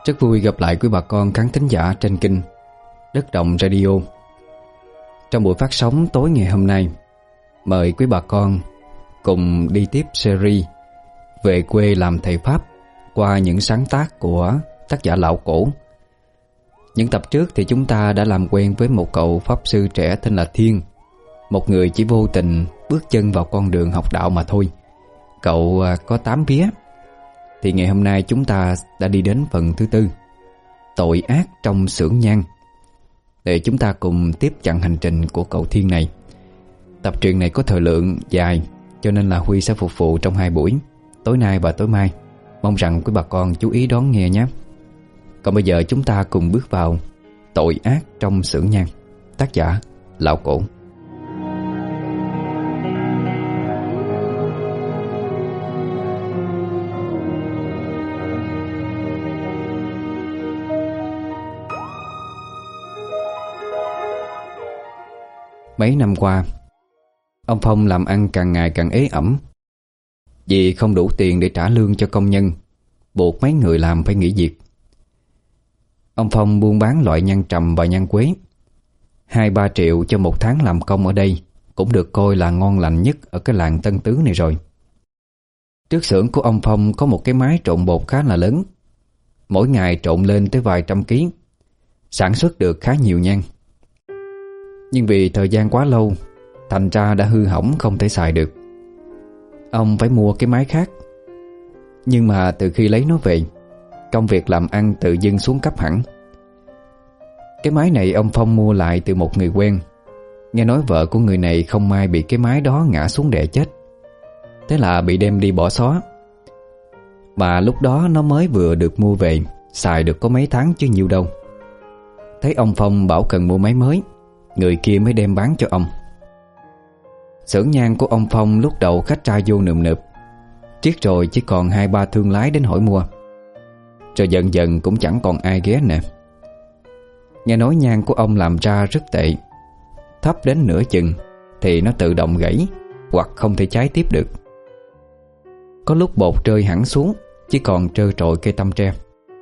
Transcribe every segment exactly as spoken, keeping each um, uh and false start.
Rất vui gặp lại quý bà con khán thính giả trên kênh Đất Động Radio. Trong buổi phát sóng tối ngày hôm nay, mời quý bà con cùng đi tiếp series Về quê làm thầy Pháp qua những sáng tác của tác giả Lão Cổ. Những tập trước thì chúng ta đã làm quen với một cậu Pháp sư trẻ tên là Thiên, một người chỉ vô tình bước chân vào con đường học đạo mà thôi. Cậu có tám vía. Thì ngày hôm nay chúng ta đã đi đến phần thứ tư, Tội ác trong xưởng nhang, để chúng ta cùng tiếp chặng hành trình của cậu Thiên này. Tập truyện này có thời lượng dài, cho nên là Huy sẽ phục vụ trong hai buổi, tối nay và tối mai. Mong rằng quý bà con chú ý đón nghe nhé. Còn bây giờ chúng ta cùng bước vào Tội ác trong xưởng nhang, tác giả Lão Cổ. Mấy năm qua, ông Phong làm ăn càng ngày càng ế ẩm. Vì không đủ tiền để trả lương cho công nhân, buộc mấy người làm phải nghỉ việc. Ông Phong buôn bán loại nhang trầm và nhang quế. Hai ba triệu cho một tháng làm công ở đây cũng được coi là ngon lành nhất ở cái làng Tân Tứ này rồi. Trước xưởng của ông Phong có một cái máy trộn bột khá là lớn, mỗi ngày trộn lên tới vài trăm ký, sản xuất được khá nhiều nhang. Nhưng vì thời gian quá lâu, thành ra đã hư hỏng không thể xài được. Ông phải mua cái máy khác. Nhưng mà từ khi lấy nó về, công việc làm ăn tự dưng xuống cấp hẳn. Cái máy này ông Phong mua lại từ một người quen. Nghe nói vợ của người này không may bị cái máy đó ngã xuống đè chết. Thế là bị đem đi bỏ xó. Mà lúc đó nó mới vừa được mua về, xài được có mấy tháng chứ nhiều đâu. Thấy ông Phong bảo cần mua máy mới, người kia mới đem bán cho ông. Xưởng nhang của ông Phong lúc đầu khách ra vô nườm nượp, triết rồi chỉ còn hai ba thương lái đến hỏi mua. Rồi dần dần cũng chẳng còn ai ghé nè. Nghe nói nhang của ông làm ra rất tệ, thấp đến nửa chừng thì nó tự động gãy hoặc không thể cháy tiếp được. Có lúc bột rơi hẳn xuống, chỉ còn trơ trội cây tăm tre.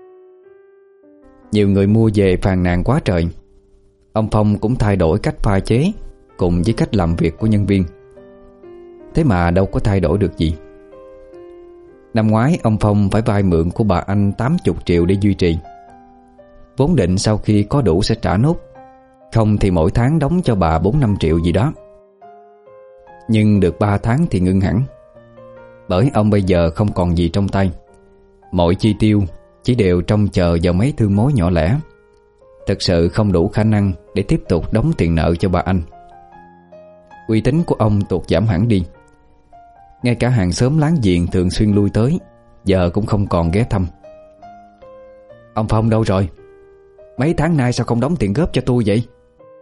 Nhiều người mua về phàn nàn quá trời. Ông Phong cũng thay đổi cách pha chế cùng với cách làm việc của nhân viên. Thế mà đâu có thay đổi được gì. Năm ngoái ông Phong phải vay mượn của bà anh tám mươi triệu để duy trì. Vốn định sau khi có đủ sẽ trả nốt, không thì mỗi tháng đóng cho bà bốn năm triệu gì đó. Nhưng được ba tháng thì ngưng hẳn. Bởi ông bây giờ không còn gì trong tay. Mọi chi tiêu chỉ đều trông chờ vào mấy thương mối nhỏ lẻ. Thực sự không đủ khả năng để tiếp tục đóng tiền nợ cho bà anh. Uy tín của ông tụt giảm hẳn đi. Ngay cả hàng xóm láng giềng thường xuyên lui tới giờ cũng không còn ghé thăm. Ông Phong đâu rồi? Mấy tháng nay sao không đóng tiền góp cho tôi vậy?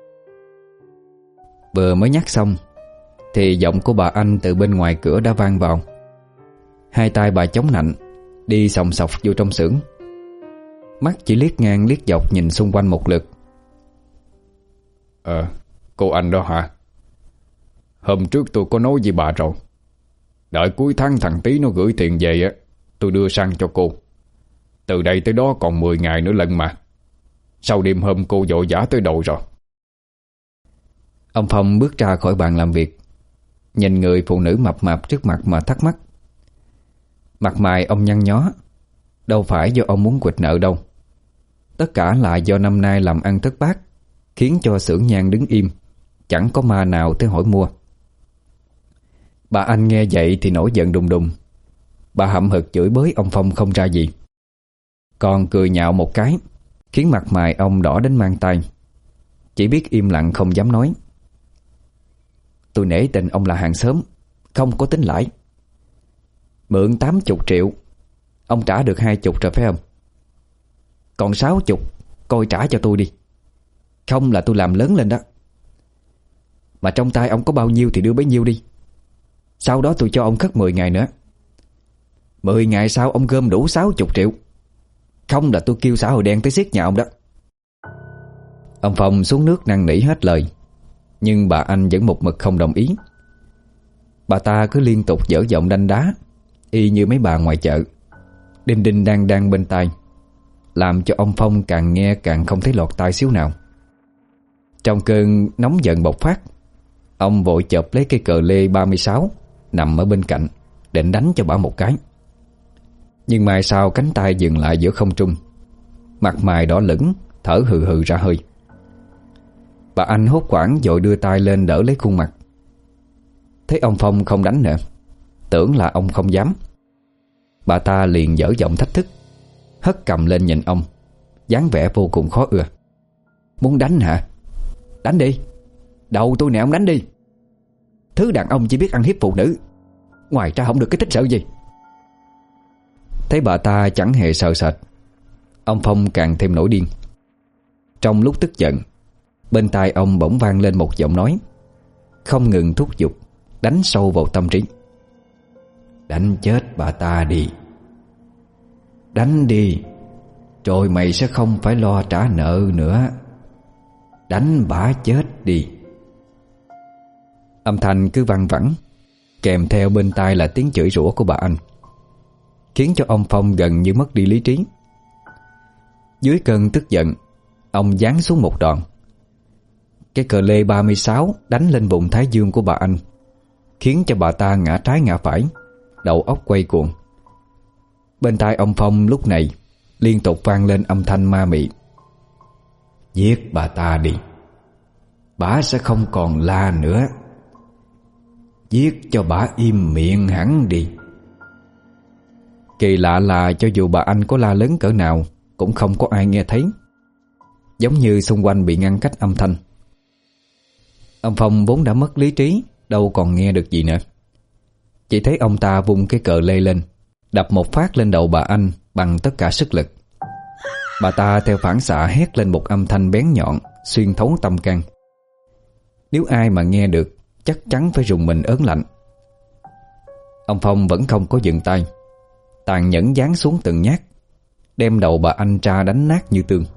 Vừa mới nhắc xong thì giọng của bà anh từ bên ngoài cửa đã vang vào. Hai tay bà chống nạnh, đi sòng sọc vô trong xưởng. Mắt chỉ liếc ngang liếc dọc nhìn xung quanh một lượt. Ờ, cô anh đó hả? Hôm trước tôi có nói với bà rồi, đợi cuối tháng thằng Tí nó gửi tiền về á, tôi đưa sang cho cô. Từ đây tới đó còn mười ngày nữa lận mà. Sau đêm hôm cô vội vã tới đâu rồi? Ông Phong bước ra khỏi bàn làm việc, nhìn người phụ nữ mập mạp trước mặt mà thắc mắc. Mặt mày ông nhăn nhó. Đâu phải do ông muốn quỵt nợ đâu. Tất cả là do năm nay làm ăn thất bát, khiến cho xưởng nhang đứng im, chẳng có ma nào tới hỏi mua. Bà anh nghe vậy thì nổi giận đùng đùng. Bà hậm hực chửi bới ông Phong không ra gì, còn cười nhạo một cái, khiến mặt mày ông đỏ đến mang tay. Chỉ biết im lặng không dám nói. Tôi nể tình ông là hàng xóm, không có tính lãi. Mượn tám mươi triệu, ông trả được hai chục rồi phải không? Còn sáu chục, coi trả cho tôi đi. Không là tôi làm lớn lên đó. Mà trong tay ông có bao nhiêu thì đưa bấy nhiêu đi. Sau đó tôi cho ông khất mười ngày nữa. Mười ngày sau ông gom đủ sáu mươi triệu. Không là tôi kêu xã hội đen tới xiết nhà ông đó. Ông Phong xuống nước năn nỉ hết lời, nhưng bà anh vẫn một mực không đồng ý. Bà ta cứ liên tục dở giọng đanh đá, y như mấy bà ngoài chợ, đinh đinh đang đang bên tai. làm cho ông Phong càng nghe càng không thấy lọt tai xíu nào. Trong cơn nóng giận bộc phát, ông vội chộp lấy cây cờ lê ba mươi sáu nằm ở bên cạnh, định đánh cho bả một cái. Nhưng mai sau cánh tay dừng lại giữa không trung, mặt mày đỏ lửng, thở hừ hừ ra hơi. Bà Anh hốt hoảng vội đưa tay lên đỡ lấy khuôn mặt. Thấy ông Phong không đánh nữa, tưởng là ông không dám, bà ta liền dở giọng thách thức, hất cầm lên nhìn ông, dáng vẻ vô cùng khó ưa. Muốn đánh hả? Đánh đi, đầu tôi nè, ông đánh đi. Thứ đàn ông chỉ biết ăn hiếp phụ nữ, ngoài ra không được cái thích sợ gì. Thấy bà ta chẳng hề sợ sệt, ông Phong càng thêm nổi điên. Trong lúc tức giận, bên tai ông bỗng vang lên một giọng nói không ngừng thúc giục, đánh sâu vào tâm trí. Đánh chết bà ta đi, đánh đi, rồi mày sẽ không phải lo trả nợ nữa. Đánh bả chết đi. Âm thanh cứ văng vẳng, kèm theo bên tai là tiếng chửi rủa của bà Anh, khiến cho ông Phong gần như mất đi lý trí. Dưới cơn tức giận, ông giáng xuống một đòn. Cái cờ lê ba mươi sáu đánh lên vùng thái dương của bà Anh, khiến cho bà ta ngã trái ngã phải, đầu óc quay cuồng. Bên tai ông Phong lúc này liên tục vang lên âm thanh ma mị. Giết bà ta đi, bà sẽ không còn la nữa. Giết cho bà im miệng hẳn đi. Kỳ lạ là cho dù bà Anh có la lớn cỡ nào cũng không có ai nghe thấy, giống như xung quanh bị ngăn cách âm thanh. Ông Phong vốn đã mất lý trí, đâu còn nghe được gì nữa. Chỉ thấy ông ta vung cái cờ lê lên, đập một phát lên đầu bà Anh bằng tất cả sức lực. Bà ta theo phản xạ hét lên một âm thanh bén nhọn, xuyên thấu tâm can. Nếu ai mà nghe được chắc chắn phải rùng mình ớn lạnh. Ông Phong vẫn không có dừng tay, tàn nhẫn giáng xuống từng nhát, đem đầu bà Anh tra đánh nát như tương.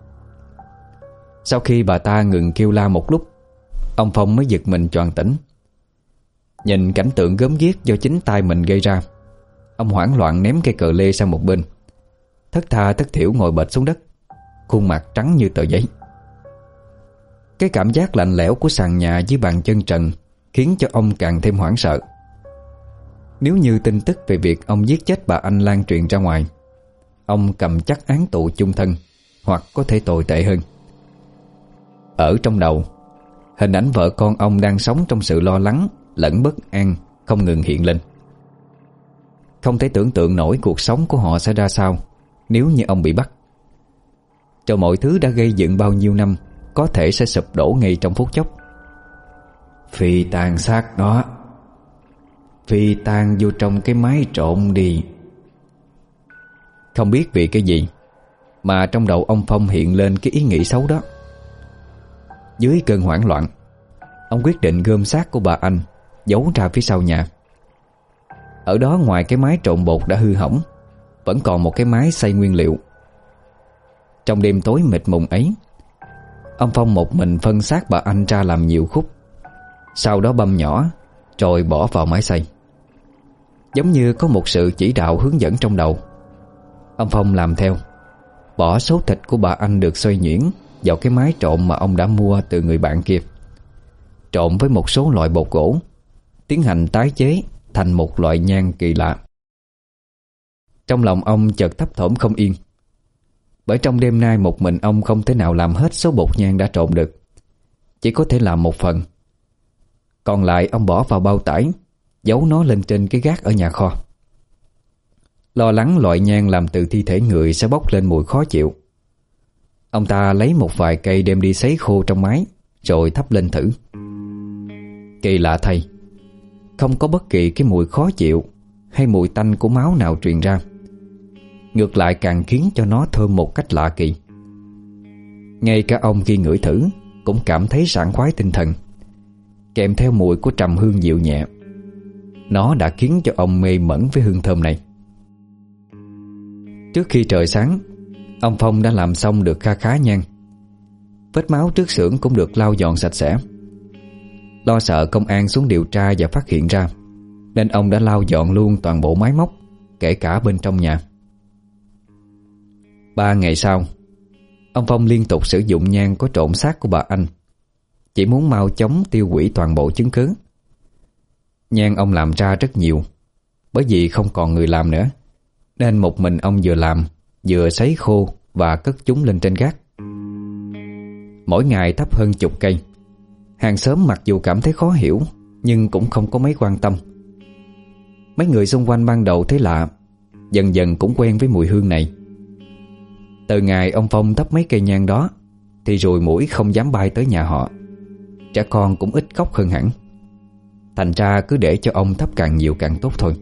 Sau khi bà ta ngừng kêu la một lúc, ông Phong mới giật mình choàng tỉnh. Nhìn cảnh tượng gớm ghiếc do chính tay mình gây ra, ông hoảng loạn ném cây cờ lê sang một bên, thất tha thất thểu ngồi bệt xuống đất, khuôn mặt trắng như tờ giấy. Cái cảm giác lạnh lẽo của sàn nhà dưới bàn chân trần khiến cho ông càng thêm hoảng sợ. Nếu như tin tức về việc ông giết chết bà Anh lan truyền ra ngoài, ông cầm chắc án tù chung thân, hoặc có thể tồi tệ hơn. Ở trong đầu, hình ảnh vợ con ông đang sống trong sự lo lắng lẫn bất an không ngừng hiện lên. Không thể tưởng tượng nổi cuộc sống của họ sẽ ra sao nếu như ông bị bắt. Cho mọi thứ đã gây dựng bao nhiêu năm có thể sẽ sụp đổ ngay trong phút chốc. Phi tàn xác đó, phi tàn vô trong cái máy trộn đi. Không biết vì cái gì mà trong đầu ông Phong hiện lên cái ý nghĩ xấu đó. Dưới cơn hoảng loạn, ông quyết định gom xác của bà Anh giấu ra phía sau nhà. Ở đó ngoài cái máy trộn bột đã hư hỏng, vẫn còn một cái máy xay nguyên liệu. Trong đêm tối mịt mùng ấy, ông Phong một mình phân xác bà Anh ra làm nhiều khúc, sau đó băm nhỏ rồi bỏ vào máy xay. Giống như có một sự chỉ đạo hướng dẫn trong đầu, ông Phong làm theo, bỏ số thịt của bà Anh được xoay nhuyễn vào cái máy trộn mà ông đã mua từ người bạn kia, trộn với một số loại bột gỗ, tiến hành tái chế thành một loại nhang kỳ lạ. Trong lòng ông chợt thấp thỏm không yên, bởi trong đêm nay một mình ông không thể nào làm hết số bột nhang đã trộn được, chỉ có thể làm một phần. Còn lại ông bỏ vào bao tải, giấu nó lên trên cái gác ở nhà kho. Lo lắng loại nhang làm từ thi thể người sẽ bốc lên mùi khó chịu, ông ta lấy một vài cây đem đi sấy khô trong máy, rồi thắp lên thử. Kỳ lạ thay, không có bất kỳ cái mùi khó chịu hay mùi tanh của máu nào truyền ra. Ngược lại càng khiến cho nó thơm một cách lạ kỳ. Ngay cả ông khi ngửi thử cũng cảm thấy sảng khoái tinh thần, kèm theo mùi của trầm hương dịu nhẹ. Nó đã khiến cho ông mê mẩn với hương thơm này. Trước khi trời sáng, ông Phong đã làm xong được kha khá nhang. Vết máu trước xưởng cũng được lau dọn sạch sẽ. Lo sợ công an xuống điều tra và phát hiện ra, nên ông đã lau dọn luôn toàn bộ máy móc, kể cả bên trong nhà. Ba ngày sau, ông Phong liên tục sử dụng nhang có trộn xác của bà Anh, chỉ muốn mau chóng tiêu hủy toàn bộ chứng cứ. Nhang ông làm ra rất nhiều, bởi vì không còn người làm nữa, nên một mình ông vừa làm vừa sấy khô và cất chúng lên trên gác. Mỗi ngày thắp hơn chục cây. Hàng xóm mặc dù cảm thấy khó hiểu, nhưng cũng không có mấy quan tâm. Mấy người xung quanh ban đầu thấy lạ, dần dần cũng quen với mùi hương này. Từ ngày ông Phong thắp mấy cây nhang đó, thì ruồi muỗi không dám bay tới nhà họ. Trẻ con cũng ít khóc hơn hẳn. Thành ra cứ để cho ông thắp càng nhiều càng tốt thôi.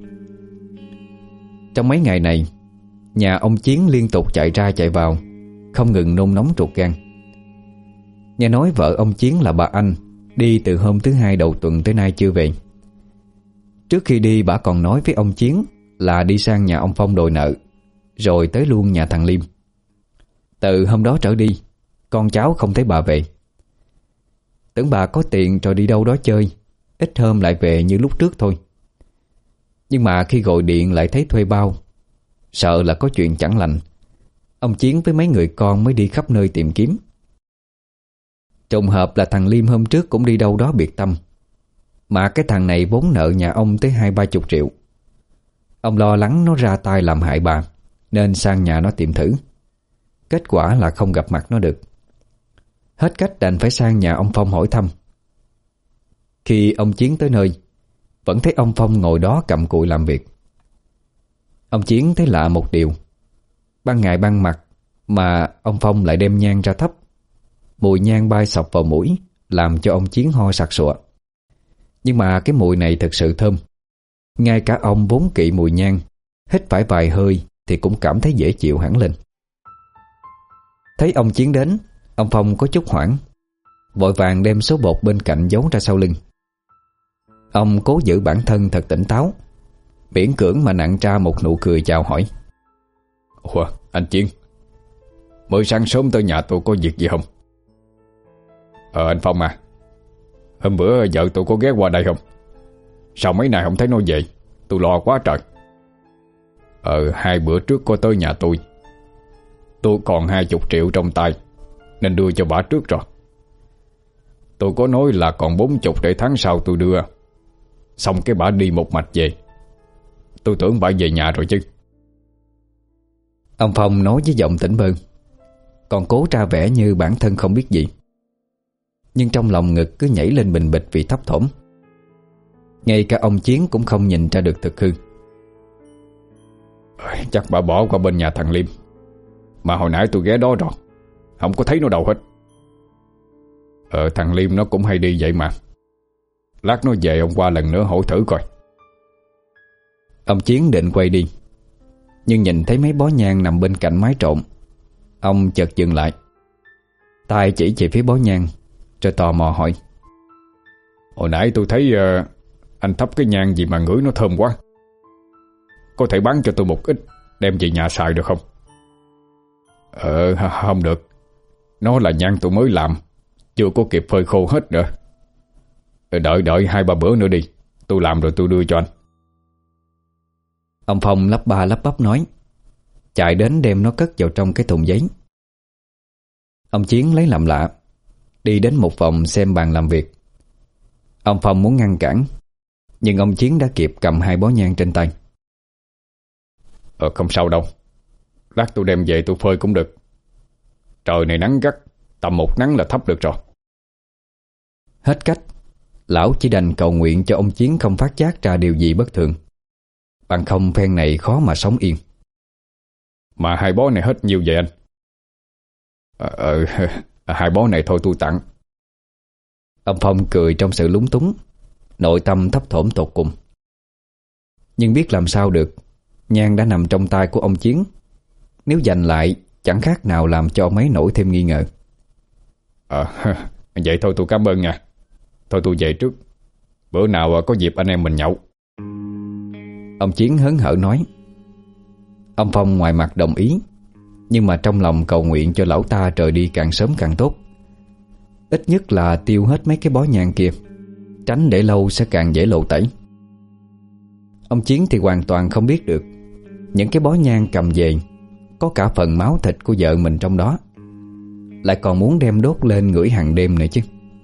Trong mấy ngày này, nhà ông Chiến liên tục chạy ra chạy vào, không ngừng nôn nóng ruột gan. Nghe nói vợ ông Chiến là bà Anh đi từ hôm thứ hai đầu tuần tới nay chưa về. Trước khi đi bà còn nói với ông Chiến là đi sang nhà ông Phong đòi nợ, rồi tới luôn nhà thằng Liêm. Từ hôm đó trở đi, con cháu không thấy bà về. Tưởng bà có tiền rồi đi đâu đó chơi, ít hôm lại về như lúc trước thôi. Nhưng mà khi gọi điện lại thấy thuê bao, sợ là có chuyện chẳng lành. Ông Chiến với mấy người con mới đi khắp nơi tìm kiếm. Trùng hợp là thằng Liêm hôm trước cũng đi đâu đó biệt tâm, mà cái thằng này vốn nợ nhà ông tới hai ba chục triệu. Ông lo lắng nó ra tay làm hại bà, nên sang nhà nó tìm thử. Kết quả là không gặp mặt nó được. Hết cách đành phải sang nhà ông Phong hỏi thăm. Khi ông Chiến tới nơi, vẫn thấy ông Phong ngồi đó cặm cụi làm việc. Ông Chiến thấy lạ một điều. Ban ngày ban mặt mà ông Phong lại đem nhang ra thắp. Mùi nhang bay sộc vào mũi, làm cho ông Chiến ho sặc sụa. Nhưng mà cái mùi này thật sự thơm. Ngay cả ông vốn kỵ mùi nhang, hít phải vài hơi thì cũng cảm thấy dễ chịu hẳn lên. Thấy ông Chiến đến, ông Phong có chút hoảng, vội vàng đem số bột bên cạnh giấu ra sau lưng. Ông cố giữ bản thân thật tỉnh táo, miễn cưỡng mà nặn ra một nụ cười chào hỏi. Ủa, anh Chiến, mới sáng sớm tới nhà tôi có việc gì không? Ờ anh Phong à, hôm bữa vợ tôi có ghé qua đây không? Sao mấy ngày không thấy nó về? Tôi lo quá trời. Ờ hai bữa trước có tới nhà tôi. Tôi còn hai chục triệu trong tay, nên đưa cho bà trước rồi. Tôi có nói là còn bốn chục để tháng sau tôi đưa. Xong cái bà đi một mạch về. Tôi tưởng bà về nhà rồi chứ. Ông Phong nói với giọng tỉnh bơ, còn cố ra vẻ như bản thân không biết gì. Nhưng trong lòng ngực cứ nhảy lên bình bịch vì thấp thỏm. Ngay cả ông Chiến cũng không nhìn ra được thực hư. Chắc bà bỏ qua bên nhà thằng Liêm. Mà hồi nãy tôi ghé đó rồi, không có thấy nó đâu hết. Ờ thằng Liêm nó cũng hay đi vậy mà. Lát nó về ông qua lần nữa hỏi thử coi. Ông Chiến định quay đi, nhưng nhìn thấy mấy bó nhang nằm bên cạnh mái trộn, ông chợt dừng lại, tay chỉ về phía bó nhang, rồi tò mò hỏi. Hồi nãy tôi thấy uh, anh thắp cái nhang gì mà ngửi nó thơm quá. Có thể bán cho tôi một ít, đem về nhà xài được không? Ờ không được. Nó là nhang tôi mới làm, chưa có kịp phơi khô hết nữa. Đợi đợi hai ba bữa nữa đi, tôi làm rồi tôi đưa cho anh. Ông Phong lắp ba lắp bắp nói, chạy đến đem nó cất vào trong cái thùng giấy. Ông Chiến lấy làm lạ, đi đến một vòng xem bàn làm việc. Ông Phong muốn ngăn cản, nhưng ông Chiến đã kịp cầm hai bó nhang trên tay. Ờ không sao đâu, lát tôi đem về tôi phơi cũng được. Trời này nắng gắt, tầm một nắng là thắp được rồi. Hết cách, lão chỉ đành cầu nguyện cho ông Chiến không phát giác ra điều gì bất thường. Bằng không phen này khó mà sống yên. Mà hai bó này hết nhiêu vậy anh? Ờ, ờ hai bó này thôi tôi tặng. Ông Phong cười trong sự lúng túng, nội tâm thấp thỏm tột cùng. Nhưng biết làm sao được, nhang đã nằm trong tay của ông Chiến. Nếu giành lại chẳng khác nào làm cho ông ấy nổi thêm nghi ngờ. Ờ vậy thôi tôi cảm ơn nha. Thôi tôi về trước, bữa nào có dịp anh em mình nhậu. Ông Chiến hớn hở nói. Ông Phong ngoài mặt đồng ý, nhưng mà trong lòng cầu nguyện cho lão ta rời đi càng sớm càng tốt. Ít nhất là tiêu hết mấy cái bó nhang kia, tránh để lâu sẽ càng dễ lộ tẩy. Ông Chiến thì hoàn toàn không biết được những cái bó nhang cầm về có cả phần máu thịt của vợ mình trong đó, lại còn muốn đem đốt lên ngửi hàng đêm nữa chứ.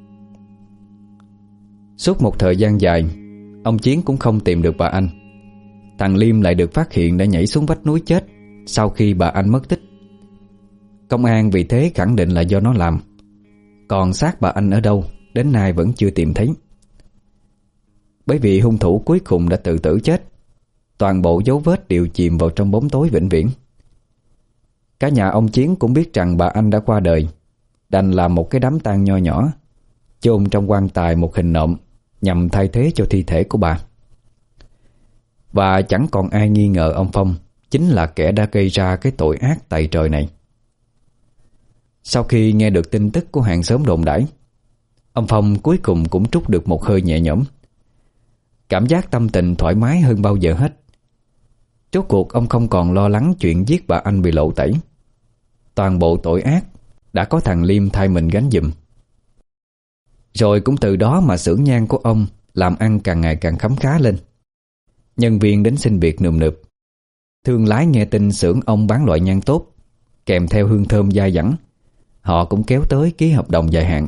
Suốt một thời gian dài, ông Chiến cũng không tìm được bà Anh. Thằng Liêm lại được phát hiện đã nhảy xuống vách núi chết sau khi bà Anh mất tích. Công an vì thế khẳng định là do nó làm. Còn xác bà Anh ở đâu đến nay vẫn chưa tìm thấy. Bởi vì hung thủ cuối cùng đã tự tử chết, toàn bộ dấu vết đều chìm vào trong bóng tối vĩnh viễn. Cả nhà ông Chiến cũng biết rằng bà Anh đã qua đời, đành làm một cái đám tang nho nhỏ, chôn trong quan tài một hình nộm nhằm thay thế cho thi thể của bà. Và chẳng còn ai nghi ngờ ông Phong chính là kẻ đã gây ra cái tội ác tày trời này. Sau khi nghe được tin tức của hàng xóm đồn đãi, ông Phong cuối cùng cũng trút được một hơi nhẹ nhõm. Cảm giác tâm tình thoải mái hơn bao giờ hết. Rốt cuộc ông không còn lo lắng chuyện giết bà Anh bị lộ tẩy. Toàn bộ tội ác đã có thằng Liêm thay mình gánh giùm. Rồi cũng từ đó mà xưởng nhang của ông làm ăn càng ngày càng khấm khá lên. Nhân viên đến xin việc nườm nượp. Thương lái nghe tin xưởng ông bán loại nhang tốt, kèm theo hương thơm dai dẳng, họ cũng kéo tới ký hợp đồng dài hạn.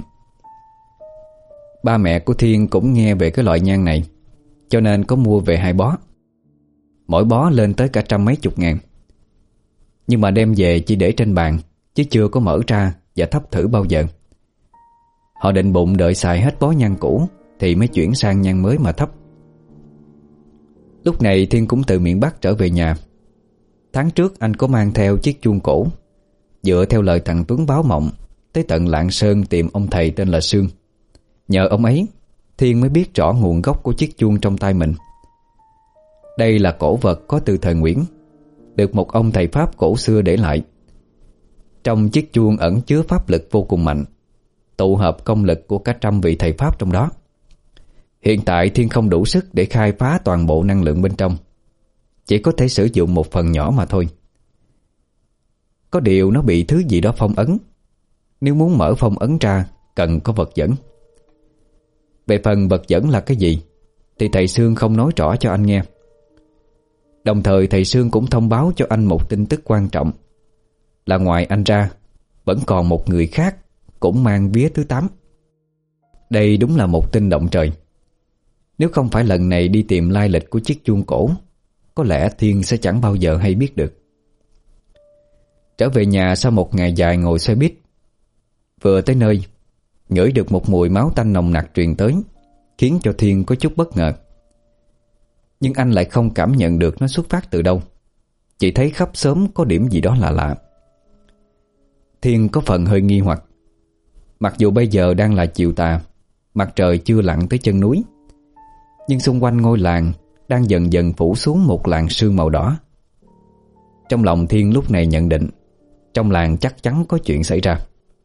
Ba mẹ của Thiên cũng nghe về cái loại nhang này, cho nên có mua về hai bó. Mỗi bó lên tới cả trăm mấy chục ngàn. Nhưng mà đem về chỉ để trên bàn, chứ chưa có mở ra và thắp thử bao giờ. Họ định bụng đợi xài hết bó nhang cũ thì mới chuyển sang nhang mới mà thắp. Lúc này Thiên cũng từ miền Bắc trở về nhà. Tháng trước anh có mang theo chiếc chuông cổ, dựa theo lời thằng Tuấn báo mộng, tới tận Lạng Sơn tìm ông thầy tên là Sương. Nhờ ông ấy, Thiên mới biết rõ nguồn gốc của chiếc chuông trong tay mình. Đây là cổ vật có từ thời Nguyễn, được một ông thầy Pháp cổ xưa để lại. Trong chiếc chuông ẩn chứa pháp lực vô cùng mạnh, tụ hợp công lực của cả trăm vị thầy Pháp trong đó. Hiện tại Thiên không đủ sức để khai phá toàn bộ năng lượng bên trong, chỉ có thể sử dụng một phần nhỏ mà thôi. Có điều nó bị thứ gì đó phong ấn. Nếu muốn mở phong ấn ra, cần có vật dẫn. Về phần vật dẫn là cái gì thì thầy Sương không nói rõ cho anh nghe. Đồng thời thầy Sương cũng thông báo cho anh một tin tức quan trọng, là ngoài anh ra, vẫn còn một người khác cũng mang vía thứ tám. Đây đúng là một tin động trời. Nếu không phải lần này đi tìm lai lịch của chiếc chuông cổ, có lẽ Thiên sẽ chẳng bao giờ hay biết được. Trở về nhà sau một ngày dài ngồi xe buýt, vừa tới nơi, ngửi được một mùi máu tanh nồng nặc truyền tới, khiến cho Thiên có chút bất ngờ. Nhưng anh lại không cảm nhận được nó xuất phát từ đâu, chỉ thấy khắp xóm có điểm gì đó lạ lạ. Thiên có phần hơi nghi hoặc. Mặc dù bây giờ đang là chiều tà, mặt trời chưa lặn tới chân núi, nhưng xung quanh ngôi làng đang dần dần phủ xuống một làn sương màu đỏ. Trong lòng Thiên lúc này nhận định trong làng chắc chắn có chuyện xảy ra.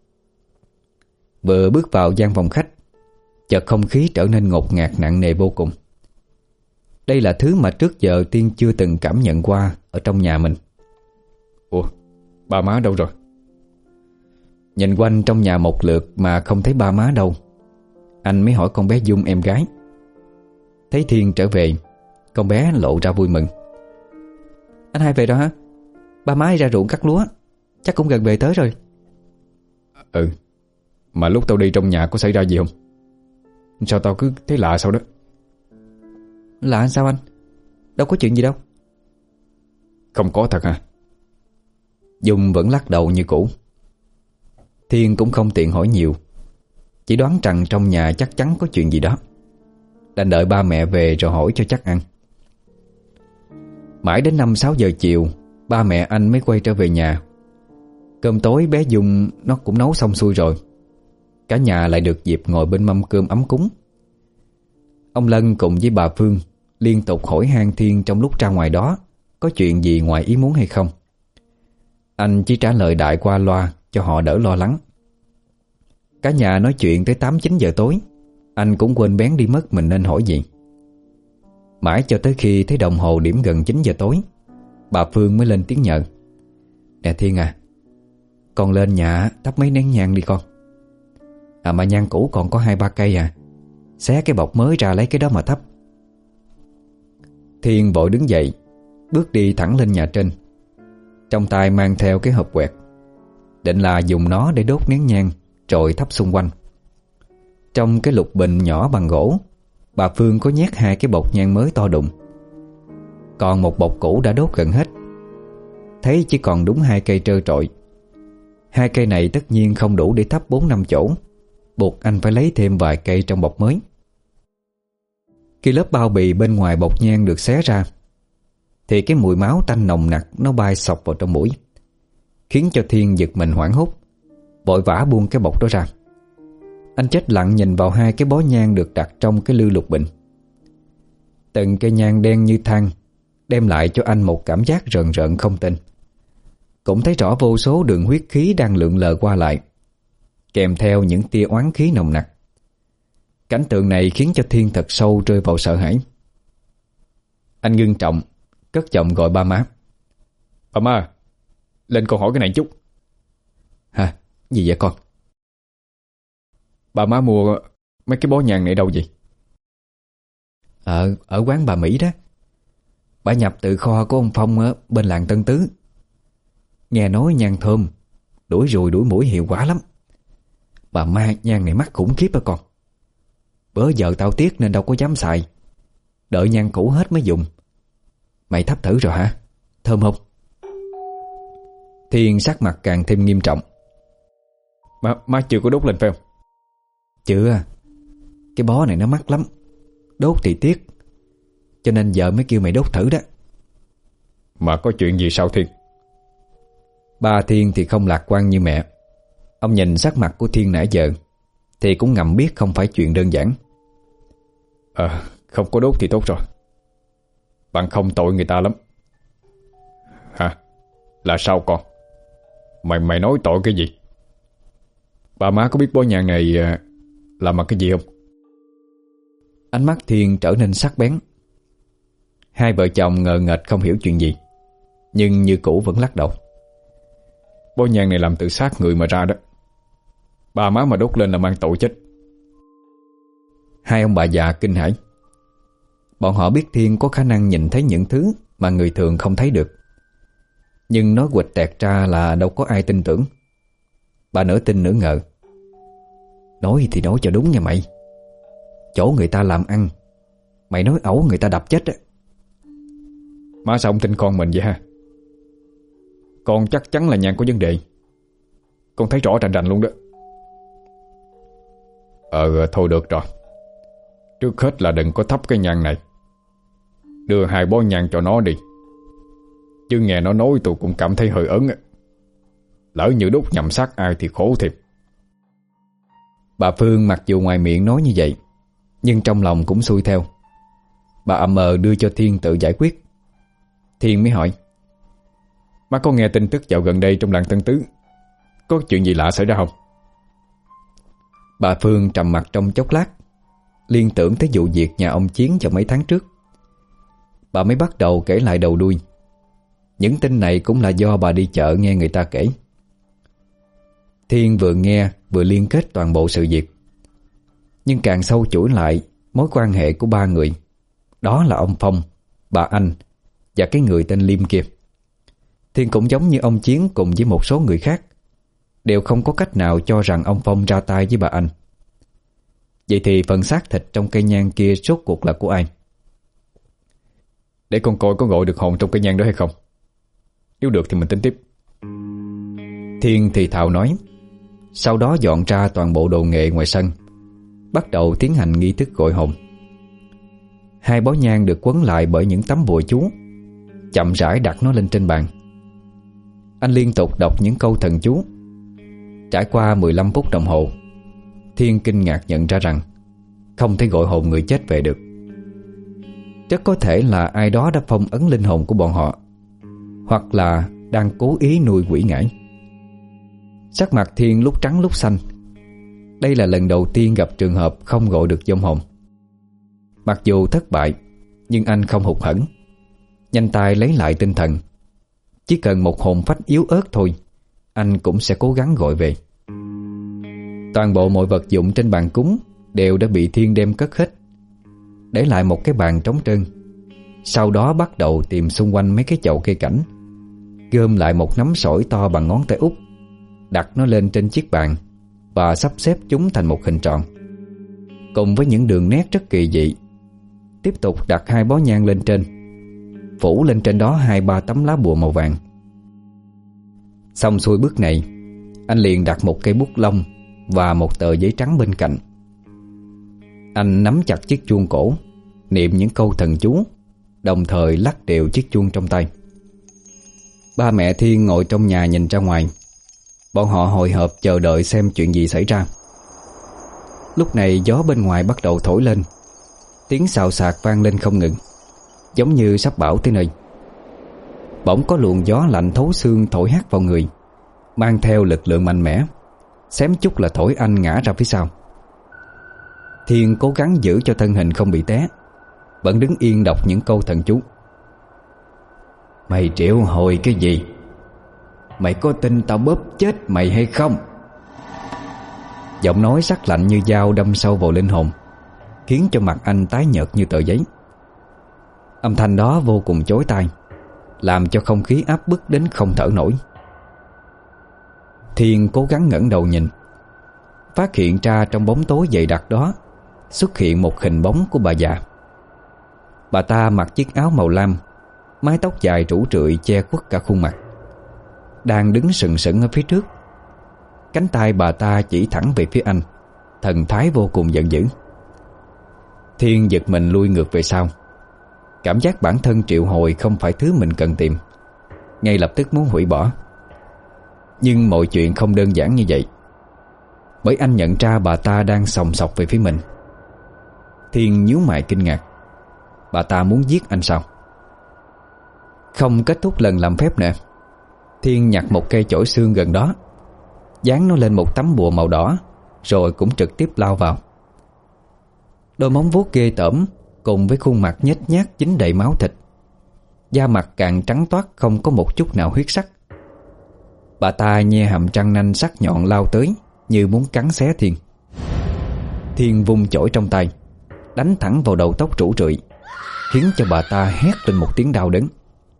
Vừa bước vào gian phòng khách, chợt không khí trở nên ngột ngạt nặng nề vô cùng. Đây là thứ mà trước giờ Tiên chưa từng cảm nhận qua ở trong nhà mình. Ủa, ba má đâu rồi? Nhìn quanh trong nhà một lượt mà không thấy ba má đâu, anh mới hỏi con bé Dung em gái. Thấy Thiên trở về, con bé lộ ra vui mừng. Anh hai về đó hả? Ba má ra ruộng cắt lúa, chắc cũng gần về tới rồi. Ừ, mà lúc tao đi trong nhà có xảy ra gì không? Sao tao cứ thấy lạ sao đó? Lạ sao anh? Đâu có chuyện gì đâu. Không có thật hả? Dung vẫn lắc đầu như cũ. Thiên cũng không tiện hỏi nhiều, chỉ đoán rằng trong nhà chắc chắn có chuyện gì đó, đành đợi ba mẹ về rồi hỏi cho chắc ăn. Mãi đến năm sáu giờ chiều, ba mẹ anh mới quay trở về nhà. Cơm tối bé Dung nó cũng nấu xong xuôi rồi. Cả nhà lại được dịp ngồi bên mâm cơm ấm cúng. Ông Lân cùng với bà Phương liên tục hỏi han Thiên trong lúc ra ngoài đó có chuyện gì ngoài ý muốn hay không. Anh chỉ trả lời đại qua loa cho họ đỡ lo lắng. Cả nhà nói chuyện tới tám chín giờ tối, anh cũng quên bén đi mất mình nên hỏi gì. Mãi cho tới khi thấy đồng hồ điểm gần chín giờ tối, bà Phương mới lên tiếng nhờ. Nè Thiên à, con lên nhà thắp mấy nén nhang đi con. À mà nhang cũ còn có hai ba cây à, xé cái bọc mới ra lấy cái đó mà thắp. Thiên vội đứng dậy, bước đi thẳng lên nhà trên. trong tay mang theo cái hộp quẹt, định là dùng nó để đốt nén nhang rồi thắp xung quanh. Trong cái lục bình nhỏ bằng gỗ, bà Phương có nhét hai cái bột nhang mới to đùng. Còn một bột cũ đã đốt gần hết, thấy chỉ còn đúng hai cây trơ trọi. Hai cây này tất nhiên không đủ để thắp bốn năm chỗ, buộc anh phải lấy thêm vài cây trong bọc mới. Khi lớp bao bì bên ngoài bột nhang được xé ra, thì cái mùi máu tanh nồng nặc nó bay xộc vào trong mũi, khiến cho Thiên giật mình hoảng hốt, vội vã buông cái bột đó ra. Anh chết lặng nhìn vào hai cái bó nhang được đặt trong cái lư lục bình. Từng cây nhang đen như than đem lại cho anh một cảm giác rợn rợn không tên. Cũng thấy rõ vô số đường huyết khí đang lượn lờ qua lại, kèm theo những tia oán khí nồng nặc. Cảnh tượng này khiến cho Thiên thật sâu rơi vào sợ hãi. Anh ngưng trọng, cất giọng gọi ba má. Bà má, lên con hỏi cái này chút. Hả? Gì vậy con? Bà má mua mấy cái bó nhang này đâu vậy? Ở, ở quán bà Mỹ đó. Bà nhập từ kho của ông Phong ở bên làng Tân Tứ. Nghe nói nhang thơm, đuổi ruồi đuổi muỗi hiệu quả lắm. Bà ma nhang này mắc khủng khiếp đó con. Bữa giờ tao tiếc nên đâu có dám xài, đợi nhang cũ hết mới dùng. Mày thắp thử rồi hả? Thơm không? Thiên sắc mặt càng thêm nghiêm trọng. Má, má chưa có đốt lên phải không? Chưa. Cái bó này nó mắc lắm, đốt thì tiếc, cho nên giờ mới kêu mày đốt thử đó. Mà có chuyện gì sao Thiên? Ba Thiên thì không lạc quan như mẹ. Ông nhìn sắc mặt của Thiên nãy giờ thì cũng ngầm biết không phải chuyện đơn giản. Ờ, à, không có đốt thì tốt rồi. Bạn không tội người ta lắm. Hả? Là sao con? Mày mày nói tội cái gì? Ba má có biết bó nhang này là mà cái gì không? Ánh mắt Thiên trở nên sắc bén. Hai vợ chồng ngờ nghệch không hiểu chuyện gì, nhưng như cũ vẫn lắc đầu. Bó nhang này làm từ xác người mà ra đó. Ba má mà đốt lên là mang tội chết. Hai ông bà già kinh hãi. Bọn họ biết Thiên có khả năng nhìn thấy những thứ mà người thường không thấy được, nhưng nói quịch tẹt ra là đâu có ai tin tưởng. Bà nửa tin nửa ngờ. Nói thì nói cho đúng nha mày. Chỗ người ta làm ăn, mày nói ẩu người ta đập chết á. Má sao không tin con mình vậy ha? Con chắc chắn là nhang có vấn đề. Con thấy rõ rành rành luôn đó. Ờ thôi được rồi. Trước hết là đừng có thắp cái nhang này. Đưa hai bó nhang cho nó đi. Chứ nghe nó nói tôi cũng cảm thấy hơi ớn á. Lỡ như đốt nhầm xác ai thì khổ thiệt. Bà Phương mặc dù ngoài miệng nói như vậy, nhưng trong lòng cũng xuôi theo. Bà ậm ờ đưa cho Thiên tự giải quyết. Thiên mới hỏi. Má có nghe tin tức dạo gần đây trong làng Tân Tứ có chuyện gì lạ xảy ra không? Bà Phương trầm mặt trong chốc lát, liên tưởng tới vụ việc nhà ông Chiến vào mấy tháng trước. Bà mới bắt đầu kể lại đầu đuôi. Những tin này cũng là do bà đi chợ nghe người ta kể. Thiên vừa nghe vừa liên kết toàn bộ sự việc. Nhưng càng sâu chuỗi lại mối quan hệ của ba người, đó là ông Phong, bà Anh và cái người tên Liêm kia. Thiên cũng giống như ông Chiến cùng với một số người khác, đều không có cách nào cho rằng ông Phong ra tay với bà Anh. Vậy thì phần xác thịt trong cây nhang kia rốt cuộc là của ai? Để con coi có gọi được hồn trong cây nhang đó hay không. Nếu được thì mình tính tiếp. Thiên thì thào nói. Sau đó dọn ra toàn bộ đồ nghệ ngoài sân, bắt đầu tiến hành nghi thức gọi hồn. Hai bó nhang được quấn lại bởi những tấm bùa chú, chậm rãi đặt nó lên trên bàn. Anh liên tục đọc những câu thần chú. Trải qua mười lăm phút đồng hồ, Thiên kinh ngạc nhận ra rằng không thể gọi hồn người chết về được. Rất có thể là ai đó đã phong ấn linh hồn của bọn họ, hoặc là đang cố ý nuôi quỷ ngải. Sắc mặt Thiên lúc trắng lúc xanh. Đây là lần đầu tiên gặp trường hợp không gọi được vong hồn. Mặc dù thất bại, nhưng anh không hụt hẫng, nhanh tay lấy lại tinh thần. Chỉ cần một hồn phách yếu ớt thôi, anh cũng sẽ cố gắng gọi về. Toàn bộ mọi vật dụng trên bàn cúng đều đã bị Thiên đem cất hết, để lại một cái bàn trống trơn. Sau đó bắt đầu tìm xung quanh mấy cái chậu cây cảnh, gom lại một nắm sỏi to bằng ngón tay út, đặt nó lên trên chiếc bàn và sắp xếp chúng thành một hình tròn, cùng với những đường nét rất kỳ dị. Tiếp tục đặt hai bó nhang lên trên, phủ lên trên đó hai ba tấm lá bùa màu vàng. Xong xuôi bước này, anh liền đặt một cây bút lông và một tờ giấy trắng bên cạnh. Anh nắm chặt chiếc chuông cổ, niệm những câu thần chú, đồng thời lắc đều chiếc chuông trong tay. Ba mẹ Thiên ngồi trong nhà nhìn ra ngoài. Bọn họ hồi hộp chờ đợi xem chuyện gì xảy ra. Lúc này gió bên ngoài bắt đầu thổi lên, tiếng xào xạc vang lên không ngừng, giống như sắp bão tới nơi. Bỗng có luồng gió lạnh thấu xương thổi hắt vào người, mang theo lực lượng mạnh mẽ, xém chút là thổi anh ngã ra phía sau. Thiên cố gắng giữ cho thân hình không bị té, vẫn đứng yên đọc những câu thần chú. Mày triệu hồi cái gì? Mày có tin tao bóp chết mày hay không? Giọng nói sắc lạnh như dao đâm sâu vào linh hồn, khiến cho mặt anh tái nhợt như tờ giấy. Âm thanh đó vô cùng chói tai, làm cho không khí áp bức đến không thở nổi. Thiên cố gắng ngẩng đầu nhìn, phát hiện ra trong bóng tối dày đặc đó xuất hiện một hình bóng của bà già. Bà ta mặc chiếc áo màu lam, mái tóc dài rủ rượi che khuất cả khuôn mặt, đang đứng sừng sững ở phía trước. Cánh tay bà ta chỉ thẳng về phía anh, thần thái vô cùng giận dữ. Thiên giật mình lui ngược về sau, cảm giác bản thân triệu hồi không phải thứ mình cần tìm, ngay lập tức muốn hủy bỏ. Nhưng mọi chuyện không đơn giản như vậy, bởi anh nhận ra bà ta đang sòng sọc về phía mình. Thiên nhíu mày kinh ngạc. Bà ta muốn giết anh sao? Không kết thúc lần làm phép nữa, Thiên nhặt một cây chổi xương gần đó, dán nó lên một tấm bùa màu đỏ, rồi cũng trực tiếp lao vào. Đôi móng vuốt ghê tởm cùng với khuôn mặt nhếch nhác dính đầy máu thịt, da mặt càng trắng toát không có một chút nào huyết sắc. Bà ta nhe hàm răng nanh sắc nhọn lao tới, như muốn cắn xé Thiên. Thiên vung chổi trong tay, đánh thẳng vào đầu tóc rủ rượi, khiến cho bà ta hét lên một tiếng đau đớn.